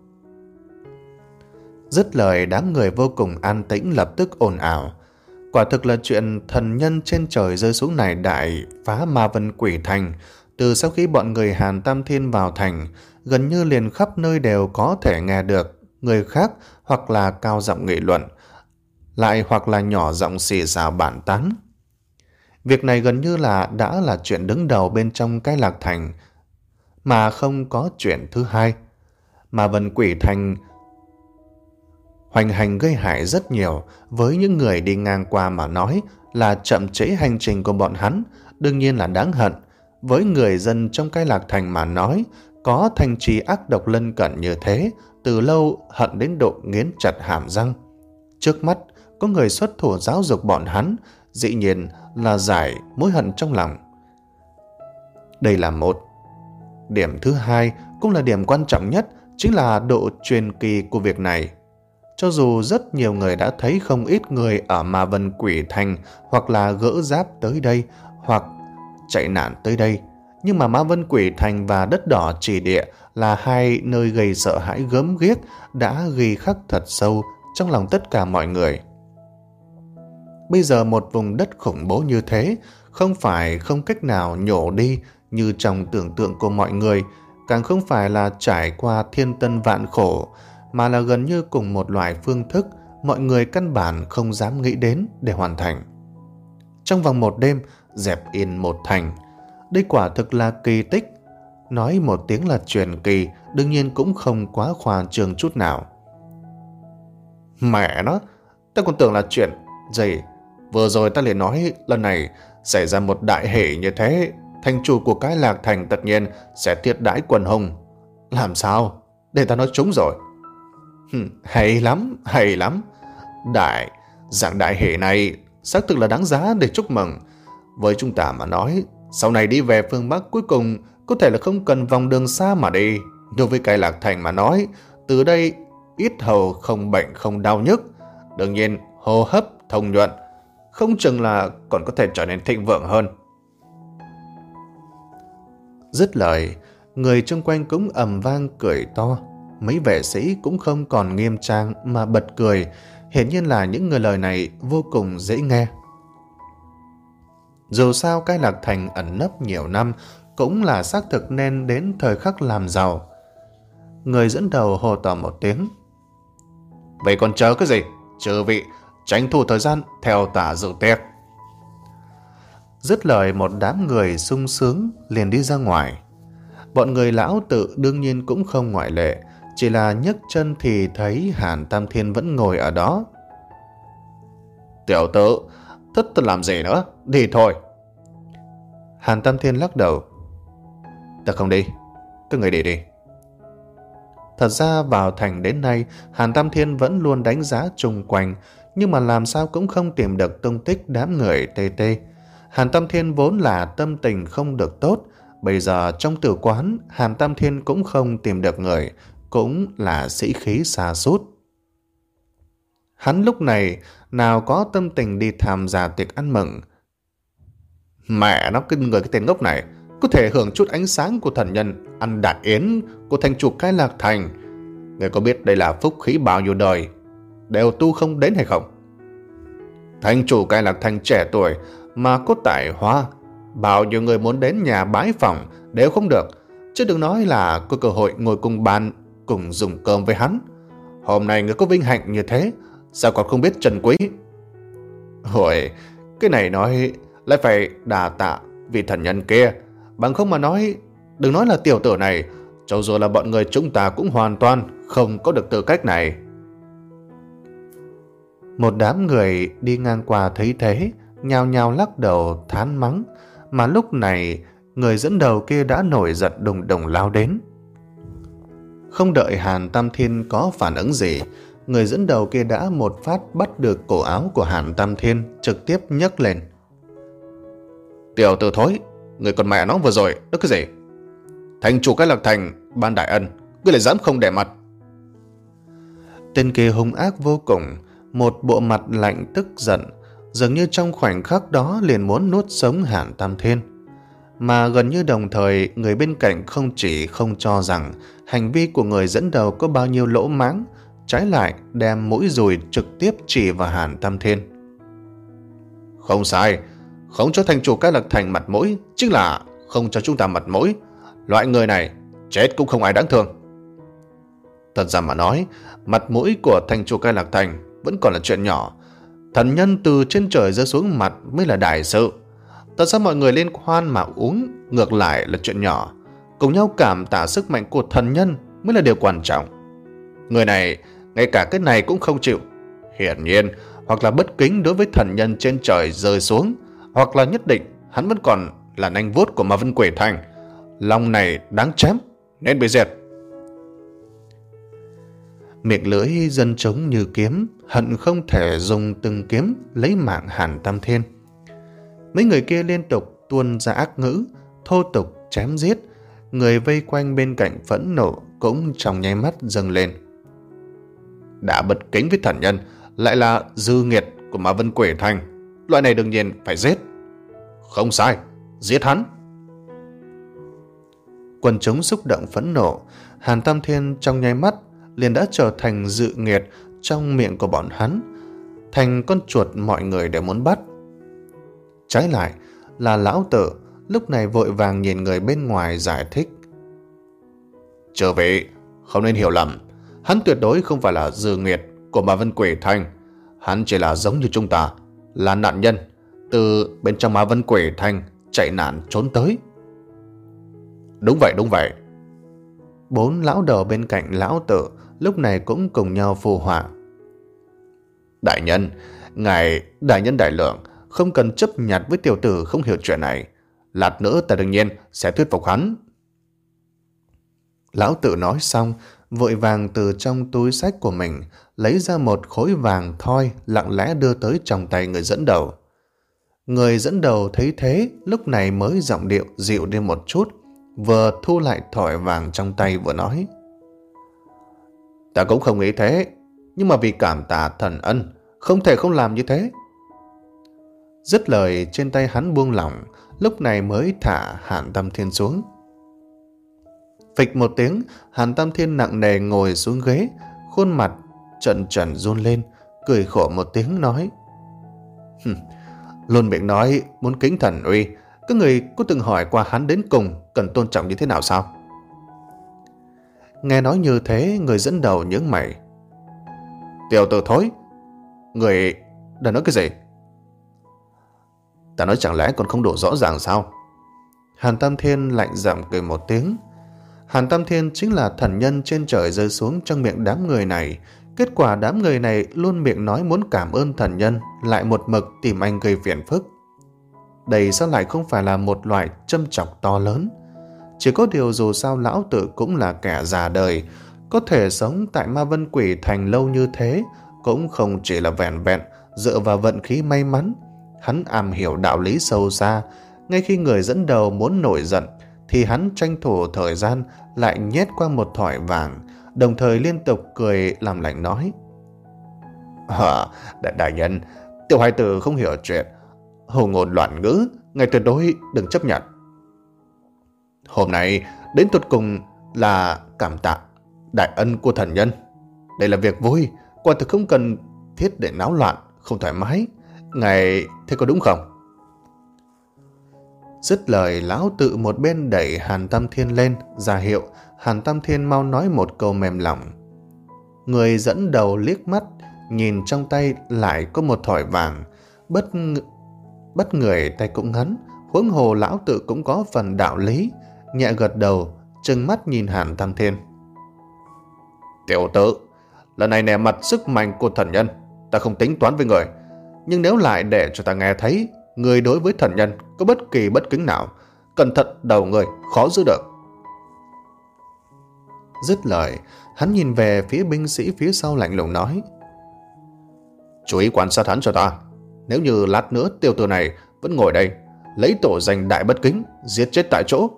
Dứt lời đám người vô cùng an tĩnh lập tức ồn ào. Quả thực là chuyện thần nhân trên trời rơi xuống này đại phá Ma Vân Quỷ Thành. Từ sau khi bọn người Hàn Tam Thiên vào thành, gần như liền khắp nơi đều có thể nghe được người khác hoặc là cao giọng nghị luận, lại hoặc là nhỏ giọng xì xào bàn tán. Việc này gần như là đã là chuyện đứng đầu bên trong cái Lạc Thành, mà không có chuyện thứ hai. Ma Vân Quỷ Thành hoành hành gây hại rất nhiều, với những người đi ngang qua mà nói là chậm trễ hành trình của bọn hắn, đương nhiên là đáng hận. Với người dân trong cái Lạc Thành mà nói, có thành trì ác độc lân cận như thế, từ lâu hận đến độ nghiến chặt hàm răng. Trước mắt có người xuất thủ giáo dục bọn hắn, dĩ nhiên là giải mối hận trong lòng. Đây là một. Điểm thứ hai, cũng là điểm quan trọng nhất, chính là độ truyền kỳ của việc này. Cho dù rất nhiều người đã thấy không ít người ở Ma Vân Quỷ Thành hoặc là gỡ giáp tới đây hoặc chạy nạn tới đây, nhưng mà Ma Vân Quỷ Thành và đất đỏ Chỉ Địa là hai nơi gây sợ hãi gớm ghiếc, đã ghi khắc thật sâu trong lòng tất cả mọi người. Bây giờ một vùng đất khủng bố như thế, không phải không cách nào nhổ đi như trong tưởng tượng của mọi người, càng không phải là trải qua thiên tân vạn khổ, mà là gần như cùng một loại phương thức mọi người căn bản không dám nghĩ đến để hoàn thành. Trong vòng một đêm, dẹp yên một thành. Đây quả thực là kỳ tích. Nói một tiếng là truyền kỳ, đương nhiên cũng không quá khoa trương chút nào. Mẹ nó, ta còn tưởng là chuyện gì. Vừa rồi ta liền nói lần này xảy ra một đại hỷ như thế, thành chủ của cái Lạc Thành tất nhiên sẽ thiết đãi quần hùng. Làm sao? Để ta nói trúng rồi. Hay lắm, hay lắm. Đại, dạng đại hỷ này xác thực là đáng giá để chúc mừng. Với chúng ta mà nói, Sau này đi về phương Bắc cuối cùng có thể là không cần vòng đường xa mà đi. Đối với Cai Lạc Thành mà nói, từ đây ít hầu không bệnh không đau nhức. Đương nhiên hô hấp thông nhuận, không chừng là còn có thể trở nên thịnh vượng hơn. Dứt lời, người chung quanh cũng ầm vang cười to. Mấy vệ sĩ cũng không còn nghiêm trang mà bật cười, hiển nhiên là những người lời này vô cùng dễ nghe. Dù sao Cai Lạc Thành ẩn nấp nhiều năm cũng là xác thực nên đến thời khắc làm giàu. Người dẫn đầu hô to một tiếng. Vậy còn chờ cái gì? Chư vị, tranh thủ thời gian theo tả dự tiệc. Dứt lời, một đám người sung sướng liền đi ra ngoài. Bọn người lão tự đương nhiên cũng không ngoại lệ, chỉ là nhấc chân thì thấy Hàn Tam Thiên vẫn ngồi ở đó. Tiểu tử, thất thần làm gì nữa, đi thôi. Hàn Tam Thiên lắc đầu. Ta không đi, các người đi đi. Thật ra vào thành đến nay, Hàn Tam Thiên vẫn luôn đánh giá chung quanh, nhưng mà làm sao cũng không tìm được tung tích đám người tê tê. Hàn Tam Thiên vốn là tâm tình không được tốt, bây giờ trong tử quán Hàn Tam Thiên cũng không tìm được người, cũng là sĩ khí sa sút. Hắn lúc này nào có tâm tình đi tham gia tiệc ăn mừng. Mẹ nó, cái người cái tên ngốc này có thể hưởng chút ánh sáng của thần nhân, ăn đại yến của thành chủ Cai Lạc Thành. Người có biết đây là phúc khí bao nhiêu đời đều tu không đến hay không? Thành chủ Cai Lạc Thành trẻ tuổi mà có tài hoa, bao nhiêu người muốn đến nhà bái phỏng đều không được, chứ đừng nói là có cơ hội ngồi cùng bàn cùng dùng cơm với hắn. Hôm nay người có vinh hạnh như thế, sao còn không biết trân quý? Hồi cái này nói lại phải đà tạ vì thần nhân kia, bằng không mà nói, đừng nói là tiểu tử này, cho dù là bọn người chúng ta cũng hoàn toàn không có được tư cách này. Một đám người đi ngang qua thấy thế, nhao nhao lắc đầu thán mắng, mà lúc này người dẫn đầu kia đã nổi giận đùng đùng lao đến. Không đợi Hàn Tam Thiên có phản ứng gì, người dẫn đầu kia đã một phát bắt được cổ áo của Hàn Tam Thiên, trực tiếp nhấc lên. Tiểu tử thối, người còn mẹ nó vừa rồi đó cái gì? Thành chủ Cai Lạc Thành ban đại ân, ngươi lại dám không để mặt? Tên kia hung ác vô cùng, một bộ mặt lạnh tức giận, dường như trong khoảnh khắc đó liền muốn nuốt sống Hàn Tam Thiên. Mà gần như đồng thời, người bên cạnh không chỉ không cho rằng hành vi của người dẫn đầu có bao nhiêu lỗ mãng, trái lại đem mũi dùi trực tiếp chỉ vào Hàn Tam Thiên. Không sai, không cho thành chủ Cai Lạc Thành mặt mũi chính là không cho chúng ta mặt mũi. Loại người này chết cũng không ai đáng thương. Thật ra mà nói, mặt mũi của thành chủ Cai Lạc Thành vẫn còn là chuyện nhỏ. Thần nhân từ trên trời rơi xuống mặt mới là đại sự. Thật ra mọi người liên quan mà uống ngược lại là chuyện nhỏ. Cùng nhau cảm tạ sức mạnh của thần nhân mới là điều quan trọng. Người này ngay cả cái này cũng không chịu. Hiển nhiên hoặc là bất kính đối với thần nhân trên trời rơi xuống, hoặc là nhất định hắn vẫn còn là nanh vuốt của Ma Vân Quỷ Thành. Lòng này đáng chém, nên bị diệt. Miệng lưỡi dân trống như kiếm, hận không thể dùng từng kiếm lấy mạng Hàn Tam Thiên. Mấy người kia liên tục tuôn ra ác ngữ, thô tục chém giết. Người vây quanh bên cạnh phẫn nộ cũng trong nháy mắt dâng lên. Đã bất kính với thần nhân, lại là dư nghiệt của Ma Vân Quỷ Thành, loại này đương nhiên phải giết. Không sai, giết hắn. Quần chúng xúc động phẫn nộ, Hàn Tam Thiên trong nháy mắt liền đã trở thành dự nghiệt trong miệng của bọn hắn, thành con chuột mọi người đều muốn bắt. Trái lại là lão tử lúc này vội vàng nhìn người bên ngoài giải thích. Chư vị không nên hiểu lầm, hắn tuyệt đối không phải là dư nghiệt của Ma Vân Quỷ Thành. Hắn chỉ là giống như chúng ta, là nạn nhân từ bên trong Ma Vân Quỷ Thành chạy nạn trốn tới. Đúng vậy, đúng vậy. Bốn lão đầu bên cạnh lão tử lúc này cũng cùng nhau phù họa. Đại nhân, ngài đại nhân đại lượng, không cần chấp nhặt với tiểu tử không hiểu chuyện này. Lát nữa ta đương nhiên sẽ thuyết phục hắn. Lão tử nói xong, vội vàng từ trong túi xách của mình lấy ra một khối vàng thoi, lặng lẽ đưa tới trong tay người dẫn đầu. Người dẫn đầu thấy thế, lúc này mới giọng điệu dịu đi một chút, vừa thu lại thỏi vàng trong tay vừa nói: Ta cũng không nghĩ thế, nhưng mà vì cảm tạ thần ân, không thể không làm như thế. Dứt lời, trên tay hắn buông lỏng, lúc này mới thả Hàn Tam Thiên xuống. Phịch một tiếng, Hàn Tam Thiên nặng nề ngồi xuống ghế, khuôn mặt trần trần run lên, cười khổ một tiếng nói: Luôn miệng nói muốn kính thần uy, các người có từng hỏi qua hắn đến cùng cần tôn trọng như thế nào sao? Nghe nói như thế, người dẫn đầu nhướng mày: Tiểu tử thối, người đã nói cái gì? Ta nói chẳng lẽ còn không đủ rõ ràng sao? Hàn Tam Thiên lạnh giọng cười một tiếng. Hàn Tam Thiên chính là thần nhân trên trời rơi xuống trong miệng đám người này. Kết quả đám người này luôn miệng nói muốn cảm ơn thần nhân, lại một mực tìm anh gây phiền phức. Đây sao lại không phải là một loại châm chọc to lớn? Chỉ có điều dù sao lão tử cũng là kẻ già đời, có thể sống tại Ma Vân Quỷ Thành lâu như thế cũng không chỉ là vẹn vẹn dựa vào vận khí may mắn. Hắn am hiểu đạo lý sâu xa, ngay khi người dẫn đầu muốn nổi giận thì hắn tranh thủ thời gian lại nhét qua một thỏi vàng, đồng thời liên tục cười làm lành nói: À, đại, đại nhân, tiểu hài tử không hiểu chuyện, hồ ngôn loạn ngữ, ngài tuyệt đối đừng chấp nhận. Hôm nay đến tột cùng là cảm tạ đại ân của thần nhân. Đây là việc vui, quả thực không cần thiết để náo loạn, không thoải mái. Ngài thế có đúng không? Dứt lời, lão tự một bên đẩy Hàn Tam Thiên lên, ra hiệu Hàn Tam Thiên mau nói một câu mềm lòng. Người dẫn đầu liếc mắt, nhìn trong tay lại có một thỏi vàng, bất bất người tay cũng ngắn, huống hồ lão tự cũng có phần đạo lý, nhẹ gật đầu, trừng mắt nhìn Hàn Tam Thiên. Tiểu tử, lần này nể mặt sức mạnh của thần nhân, ta không tính toán với người, nhưng nếu lại để cho ta nghe thấy người đối với thần nhân có bất kỳ bất kính nào, cẩn thận đầu người khó giữ được. Dứt lời, hắn nhìn về phía binh sĩ phía sau lạnh lùng nói: Chú ý quan sát hắn cho ta, nếu như lát nữa tiểu tử này vẫn ngồi đây lấy tổ danh đại bất kính giết chết tại chỗ.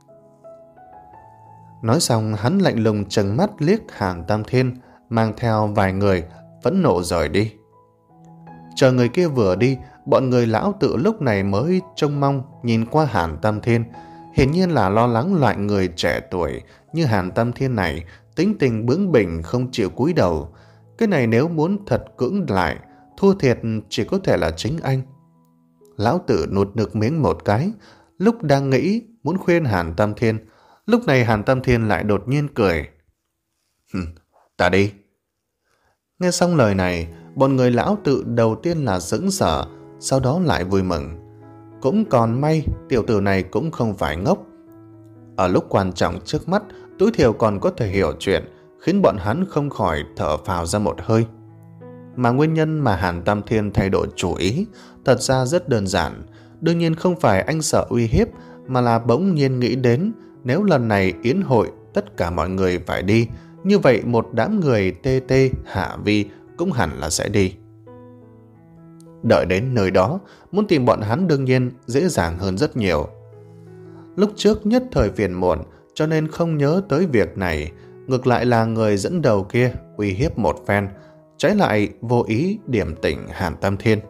Nói xong, hắn lạnh lùng trừng mắt liếc Hàn Tam Thiên, mang theo vài người phẫn nộ rời đi. Chờ người kia vừa đi, bọn người lão tự lúc này mới trông mong nhìn qua Hàn Tam Thiên, hiển nhiên là lo lắng loại người trẻ tuổi như Hàn Tam Thiên này tính tình bướng bỉnh không chịu cúi đầu. Cái này nếu muốn thật cưỡng lại, thua thiệt chỉ có thể là chính anh. Lão tử nuốt nước miếng một cái, lúc đang nghĩ muốn khuyên Hàn Tam Thiên, lúc này Hàn Tam Thiên lại đột nhiên cười: Ta đi. Nghe xong lời này, bọn người lão tự đầu tiên là sững sờ, sau đó lại vui mừng. Cũng còn may tiểu tử này cũng không phải ngốc. Ở lúc quan trọng trước mắt, tối thiểu còn có thể hiểu chuyện, khiến bọn hắn không khỏi thở phào ra một hơi. Mà nguyên nhân mà Hàn Tam Thiên thay đổi chủ ý thật ra rất đơn giản. Đương nhiên không phải anh sợ uy hiếp, mà là bỗng nhiên nghĩ đến nếu lần này yến hội tất cả mọi người phải đi, như vậy một đám người tê tê, Hạ Vi cũng hẳn là sẽ đi. Đợi đến nơi đó, muốn tìm bọn hắn đương nhiên dễ dàng hơn rất nhiều. Lúc trước nhất thời phiền muộn, cho nên không nhớ tới việc này. Ngược lại là người dẫn đầu kia uy hiếp một phen, trái lại vô ý điểm tỉnh Hàn Tam Thiên.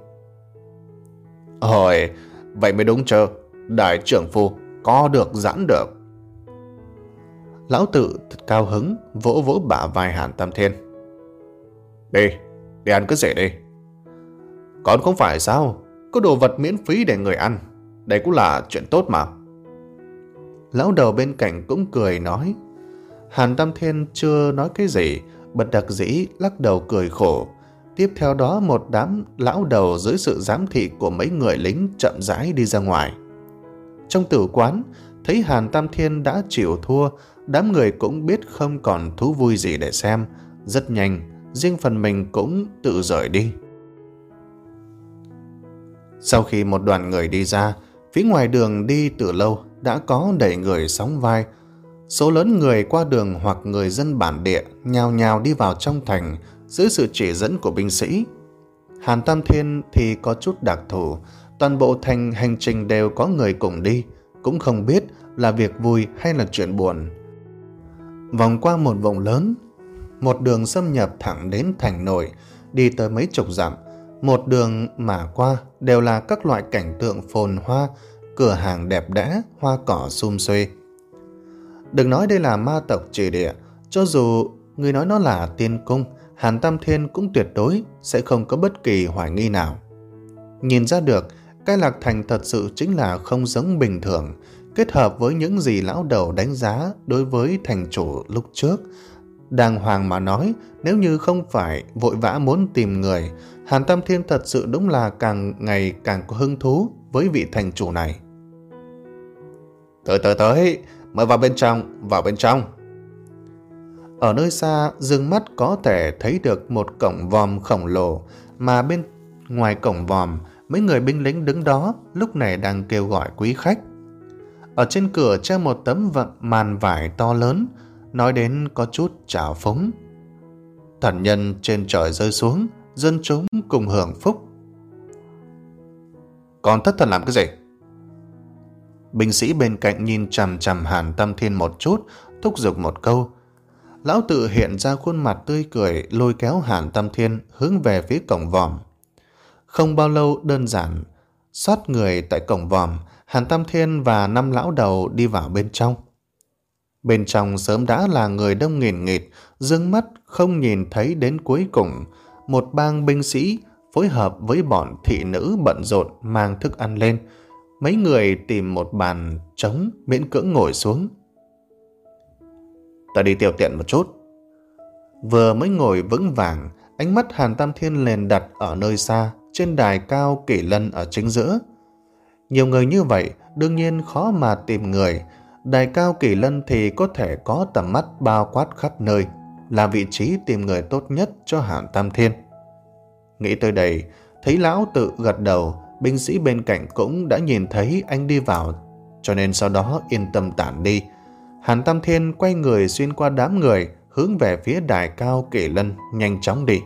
Ôi, vậy mới đúng chứ, đại trưởng phu có được giãn được. Lão tự thật cao hứng, vỗ vỗ bả vai Hàn Tam Thiên. Đi, đi ăn cái gì đi. Còn không phải sao, có đồ vật miễn phí để người ăn, đây cũng là chuyện tốt mà. Lão đầu bên cạnh cũng cười nói. Hàn Tam Thiên chưa nói cái gì, bất đắc dĩ lắc đầu cười khổ. Tiếp theo đó một đám lão đầu dưới sự giám thị của mấy người lính chậm rãi đi ra ngoài. Trong tử quán, thấy Hàn Tam Thiên đã chịu thua, đám người cũng biết không còn thú vui gì để xem. Rất nhanh, riêng phần mình cũng tự rời đi. Sau khi một đoàn người đi ra, phía ngoài đường đi từ lâu đã có đầy người sóng vai. Số lớn người qua đường hoặc người dân bản địa nhào nhào đi vào trong thành dưới sự chỉ dẫn của binh sĩ. Hàn Tam Thiên thì có chút đặc thù, Toàn bộ thành hành trình đều có người cùng đi, cũng không biết là việc vui hay là chuyện buồn. Vòng qua một vùng lớn, một đường xâm nhập thẳng đến thành nội, đi tới mấy chục dặm. Một đường mà qua đều là các loại cảnh tượng phồn hoa, cửa hàng đẹp đẽ, hoa cỏ sum xuê. Đừng nói đây là ma tộc Chỉ Địa, cho dù người nói nó là tiên cung, Hàn Tam Thiên cũng tuyệt đối sẽ không có bất kỳ hoài nghi nào. Nhìn ra được, cái Lạc Thành thật sự chính là không giống bình thường, kết hợp với những gì lão đầu đánh giá đối với thành chủ lúc trước. Đàng hoàng mà nói, nếu như không phải vội vã muốn tìm người, Hàn Tam Thiên thật sự đúng là càng ngày càng có hứng thú với vị thành chủ này. Tới tới tới, mời vào bên trong, vào bên trong. Ở nơi xa, dương mắt có thể thấy được một cổng vòm khổng lồ, mà bên ngoài cổng vòm, mấy người binh lính đứng đó lúc này đang kêu gọi quý khách. Ở trên cửa treo một tấm màn vải to lớn, nói đến có chút trào phúng. Thần nhân trên trời rơi xuống, dân chúng cùng hưởng phúc. Còn thất thần làm cái gì? Binh sĩ bên cạnh nhìn chằm chằm Hàn Tam Thiên một chút, thúc giục một câu. Lão tự hiện ra khuôn mặt tươi cười, lôi kéo Hàn Tam Thiên hướng về phía cổng vòm. Không bao lâu, đơn giản soát người tại cổng vòm, Hàn Tam Thiên và năm lão đầu đi vào bên trong. Bên trong sớm đã là người đông nghìn nghịt, dương mắt không nhìn thấy đến cuối cùng. Một bang binh sĩ phối hợp với bọn thị nữ bận rộn mang thức ăn lên. Mấy người tìm một bàn trống miễn cưỡng ngồi xuống. Ta đi tiểu tiện một chút. Vừa mới ngồi vững vàng, ánh mắt Hàn Tam Thiên liền đặt ở nơi xa, trên đài cao Kỷ Lân ở chính giữa. Nhiều người như vậy, đương nhiên khó mà tìm người. Đài cao Kỷ Lân thì có thể có tầm mắt bao quát khắp nơi, là vị trí tìm người tốt nhất cho Hàn Tam Thiên. Nghĩ tới đây, thấy lão tự gật đầu, binh sĩ bên cạnh cũng đã nhìn thấy anh đi vào, cho nên sau đó yên tâm tản đi. Hàn Tam Thiên quay người xuyên qua đám người, hướng về phía đài cao Kỷ Lân nhanh chóng đi.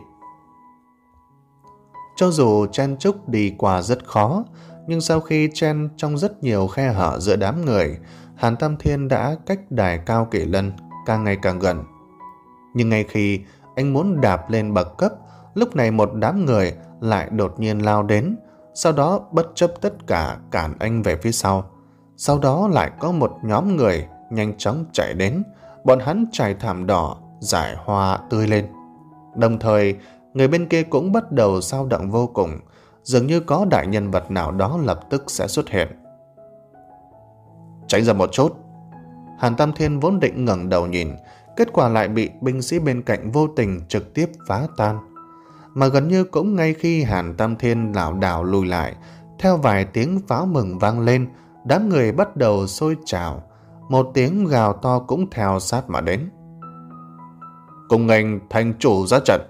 Cho dù chen chúc đi qua rất khó, nhưng sau khi chen trong rất nhiều khe hở giữa đám người, Hàn Tam Thiên đã cách đài cao Kỷ Lân càng ngày càng gần. Nhưng ngay khi anh muốn đạp lên bậc cấp, lúc này một đám người lại đột nhiên lao đến, sau đó bất chấp tất cả cản anh về phía sau. Sau đó lại có một nhóm người nhanh chóng chạy đến, bọn hắn trải thảm đỏ, rải hoa tươi lên. Đồng thời, người bên kia cũng bắt đầu dao động vô cùng, dường như có đại nhân vật nào đó lập tức sẽ xuất hiện. Tránh ra một chút. Hàn Tam Thiên vốn định ngẩng đầu nhìn, kết quả lại bị binh sĩ bên cạnh vô tình trực tiếp phá tan. Mà gần như cũng ngay khi Hàn Tam Thiên lảo đảo lùi lại, theo vài tiếng pháo mừng vang lên, đám người bắt đầu sôi trào. Một tiếng gào to cũng theo sát mà đến. Cùng nghênh thành chủ ra trận.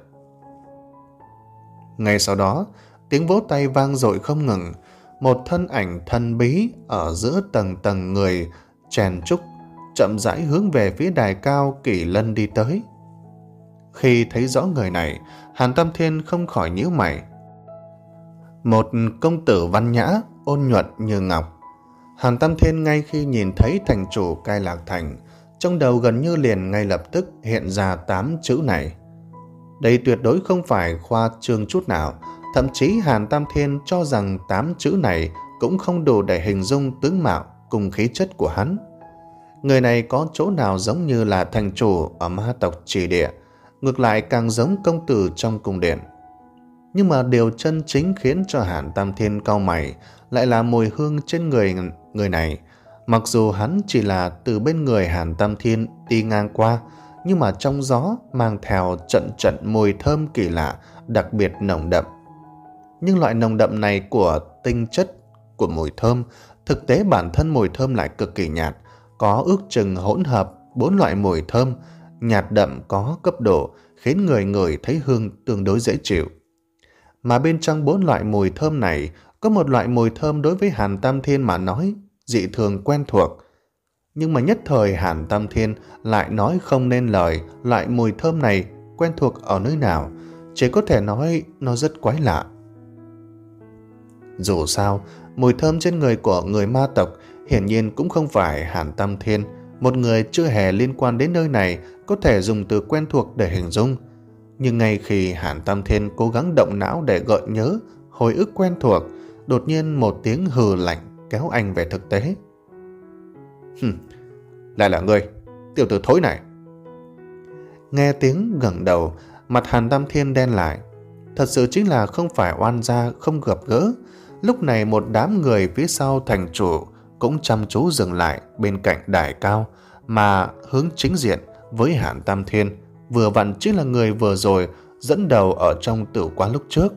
Ngay sau đó, tiếng vỗ tay vang dội không ngừng. Một thân ảnh thần bí ở giữa tầng tầng người chèn chúc chậm rãi hướng về phía đài cao Kỷ Lân đi tới. Khi thấy rõ người này, Hàn Tam Thiên không khỏi nhíu mày. Một công tử văn nhã, ôn nhuận như ngọc. Hàn Tam Thiên ngay khi nhìn thấy thành chủ Cai Lạc Thành, trong đầu gần như liền ngay lập tức hiện ra tám chữ này. Đây tuyệt đối không phải khoa trương chút nào, thậm chí Hàn Tam Thiên cho rằng tám chữ này cũng không đủ để hình dung tướng mạo cùng khí chất của hắn. Người này có chỗ nào giống như là thành chủ ở ma tộc Chỉ Địa, ngược lại càng giống công tử trong cung điện. Nhưng mà điều chân chính khiến cho Hàn Tam Thiên cau mày lại là mùi hương trên người người này. Mặc dù hắn chỉ là từ bên người Hàn Tam Thiên đi ngang qua, nhưng mà trong gió mang theo trận trận mùi thơm kỳ lạ, đặc biệt nồng đậm. Nhưng loại nồng đậm này của tinh chất của mùi thơm, thực tế bản thân mùi thơm lại cực kỳ nhạt, có ước chừng hỗn hợp bốn loại mùi thơm, nhạt đậm có cấp độ, khiến người ngửi thấy hương tương đối dễ chịu. Mà bên trong bốn loại mùi thơm này, có một loại mùi thơm đối với Hàn Tam Thiên mà nói dị thường quen thuộc. Nhưng mà nhất thời Hàn Tam Thiên lại nói không nên lời loại mùi thơm này quen thuộc ở nơi nào, chỉ có thể nói nó rất quái lạ. Dù sao, mùi thơm trên người của người ma tộc hiển nhiên cũng không phải Hàn Tam Thiên, một người chưa hề liên quan đến nơi này, có thể dùng từ quen thuộc để hình dung. Nhưng ngay khi Hàn Tam Thiên cố gắng động não để gợi nhớ hồi ức quen thuộc, đột nhiên một tiếng hừ lạnh kéo anh về thực tế. Hừm, lại là ngươi, tiểu tử thối này. Nghe tiếng ngẩng đầu, mặt Hàn Tam Thiên đen lại. Thật sự chính là không phải oan gia không gặp gỡ. Lúc này một đám người phía sau thành chủ cũng chăm chú dừng lại bên cạnh đài cao, mà hướng chính diện với Hàn Tam Thiên, vừa vặn chính là người vừa rồi dẫn đầu ở trong tử quán lúc trước.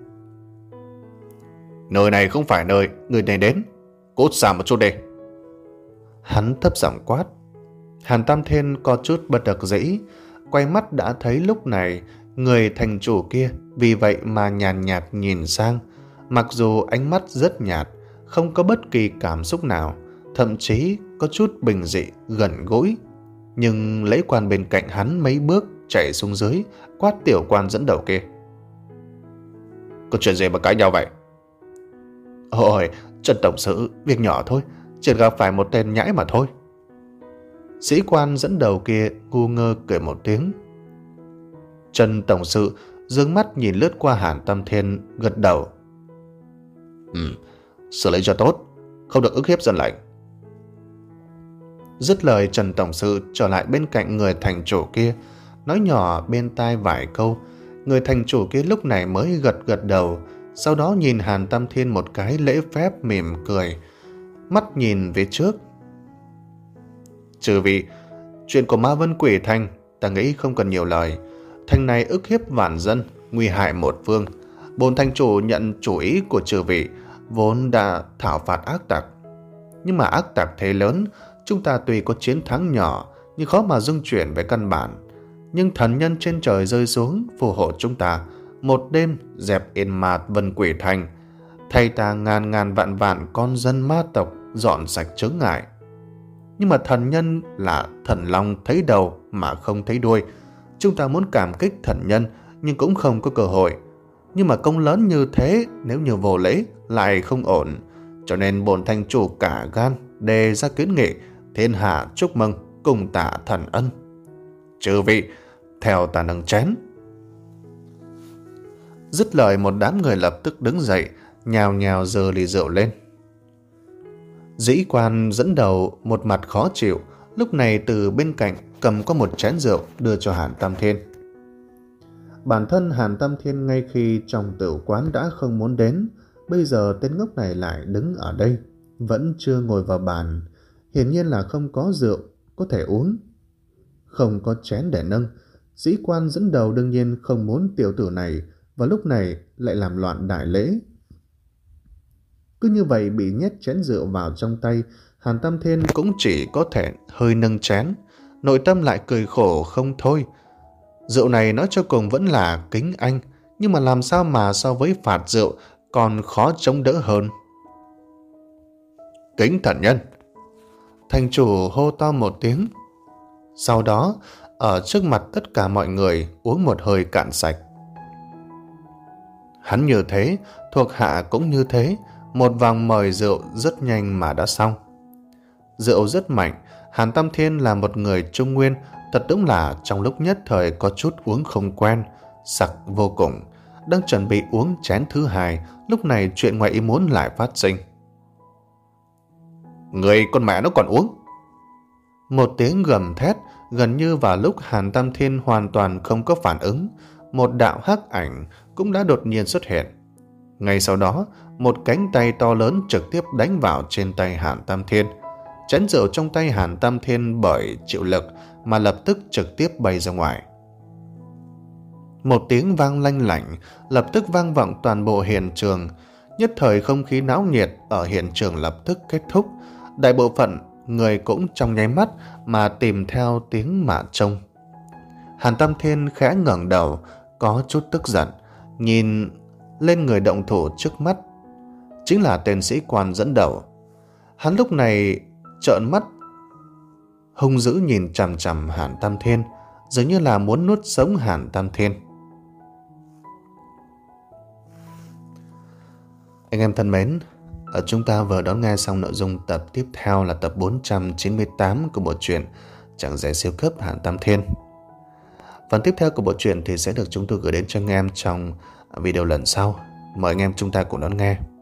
Nơi này không phải nơi người này đến, cút xa một chút đi. Hắn thấp giọng quát. Hàn Tam Thiên có chút bất đắc dĩ, quay mắt đã thấy lúc này người thành chủ kia vì vậy mà nhàn nhạt, nhạt nhìn sang. Mặc dù ánh mắt rất nhạt, không có bất kỳ cảm xúc nào, thậm chí có chút bình dị, gần gũi. Nhưng lễ quan bên cạnh hắn mấy bước chạy xuống dưới, quát tiểu quan dẫn đầu kia. Có chuyện gì mà cãi nhau vậy? Ôi, Trần tổng sự, việc nhỏ thôi, chỉ gặp phải một tên nhãi mà thôi. Sĩ quan dẫn đầu kia ngu ngơ cười một tiếng. Trần tổng sự dương mắt nhìn lướt qua Hàn Tam Thiên, gật đầu. Ừ, xử lý cho tốt, không được ức hiếp dân lệnh. Dứt lời, Trần tổng sự trở lại bên cạnh người thành chủ kia, nói nhỏ bên tai vài câu. Người thành chủ kia lúc này mới gật gật đầu, sau đó nhìn Hàn Tam Thiên một cái lễ phép mỉm cười, mắt nhìn về trước. Trừ vị, chuyện của Ma Vân Quỷ Thành ta nghĩ không cần nhiều lời. Thành này ức hiếp vạn dân, nguy hại một phương. Bổn thành chủ nhận chủ ý của trừ vị, vốn đã thảo phạt ác tặc. Nhưng mà ác tặc thế lớn, chúng ta tuy có chiến thắng nhỏ nhưng khó mà dung chuyển về căn bản. Nhưng thần nhân trên trời rơi xuống phù hộ chúng ta, một đêm dẹp yên Ma Vân Quỷ Thành, thay ta ngàn ngàn vạn vạn con dân ma tộc dọn sạch chướng ngại. Nhưng mà thần nhân là thần long thấy đầu mà không thấy đuôi. Chúng ta muốn cảm kích thần nhân nhưng cũng không có cơ hội. Nhưng mà công lớn như thế, nếu như vô lễ lại không ổn. Cho nên bổn thành chủ cả gan đề ra kiến nghị, thiên hạ chúc mừng, cùng tạ thần ân. Trừ vị, theo ta nâng chén. Dứt lời, một đám người lập tức đứng dậy, nhào nhào giơ ly rượu lên. Dĩ quan dẫn đầu một mặt khó chịu, lúc này từ bên cạnh cầm có một chén rượu đưa cho Hàn Tam Thiên. Bản thân Hàn Tam Thiên ngay khi trong tử quán đã không muốn đến, bây giờ tên ngốc này lại đứng ở đây, vẫn chưa ngồi vào bàn, hiển nhiên là không có rượu có thể uống, không có chén để nâng. Dĩ quan dẫn đầu đương nhiên không muốn tiểu tử này vào lúc này lại làm loạn đại lễ. Cứ như vậy bị nhét chén rượu vào trong tay, Hàn Tam Thiên cũng chỉ có thể hơi nâng chén, nội tâm lại cười khổ không thôi. Rượu này nói cho cùng vẫn là kính anh, nhưng mà làm sao mà so với phạt rượu còn khó chống đỡ hơn. Kính thần nhân! Thành chủ hô to một tiếng. Sau đó, ở trước mặt tất cả mọi người uống một hơi cạn sạch. Hắn như thế, thuộc hạ cũng như thế, một vòng mời rượu rất nhanh mà đã xong. Rượu rất mạnh, Hàn Tam Thiên là một người Trung Nguyên, thật đúng là trong lúc nhất thời có chút uống không quen, sặc vô cùng. Đang chuẩn bị uống chén thứ hai, lúc này chuyện ngoài ý muốn lại phát sinh. Người con mẹ nó còn uống! Một tiếng gầm thét, gần như vào lúc Hàn Tam Thiên hoàn toàn không có phản ứng, một đạo hắc ảnh cũng đã đột nhiên xuất hiện. Ngay sau đó, một cánh tay to lớn trực tiếp đánh vào trên tay Hàn Tam Thiên. Chén rượu trong tay Hàn Tam Thiên bởi chịu lực mà lập tức trực tiếp bay ra ngoài. Một tiếng vang lanh lảnh lập tức vang vọng toàn bộ hiện trường. Nhất thời không khí náo nhiệt ở hiện trường lập tức kết thúc. Đại bộ phận người cũng trong nháy mắt mà tìm theo tiếng mà trông. Hàn Tam Thiên khẽ ngẩng đầu, có chút tức giận, nhìn lên người động thủ trước mắt, chính là tên sĩ quan dẫn đầu. Hắn lúc này trợn mắt hung dữ nhìn chằm chằm Hàn Tam Thiên, dường như là muốn nuốt sống Hàn Tam Thiên. Anh em thân mến, ở chúng ta vừa đón nghe xong nội dung tập tiếp theo là tập bốn trăm chín mươi tám của bộ truyện Chàng rể siêu cấp Hàn Tam Thiên. Phần tiếp theo của bộ truyện thì sẽ được chúng tôi gửi đến cho anh em trong video lần sau. Mời anh em chúng ta cùng đón nghe.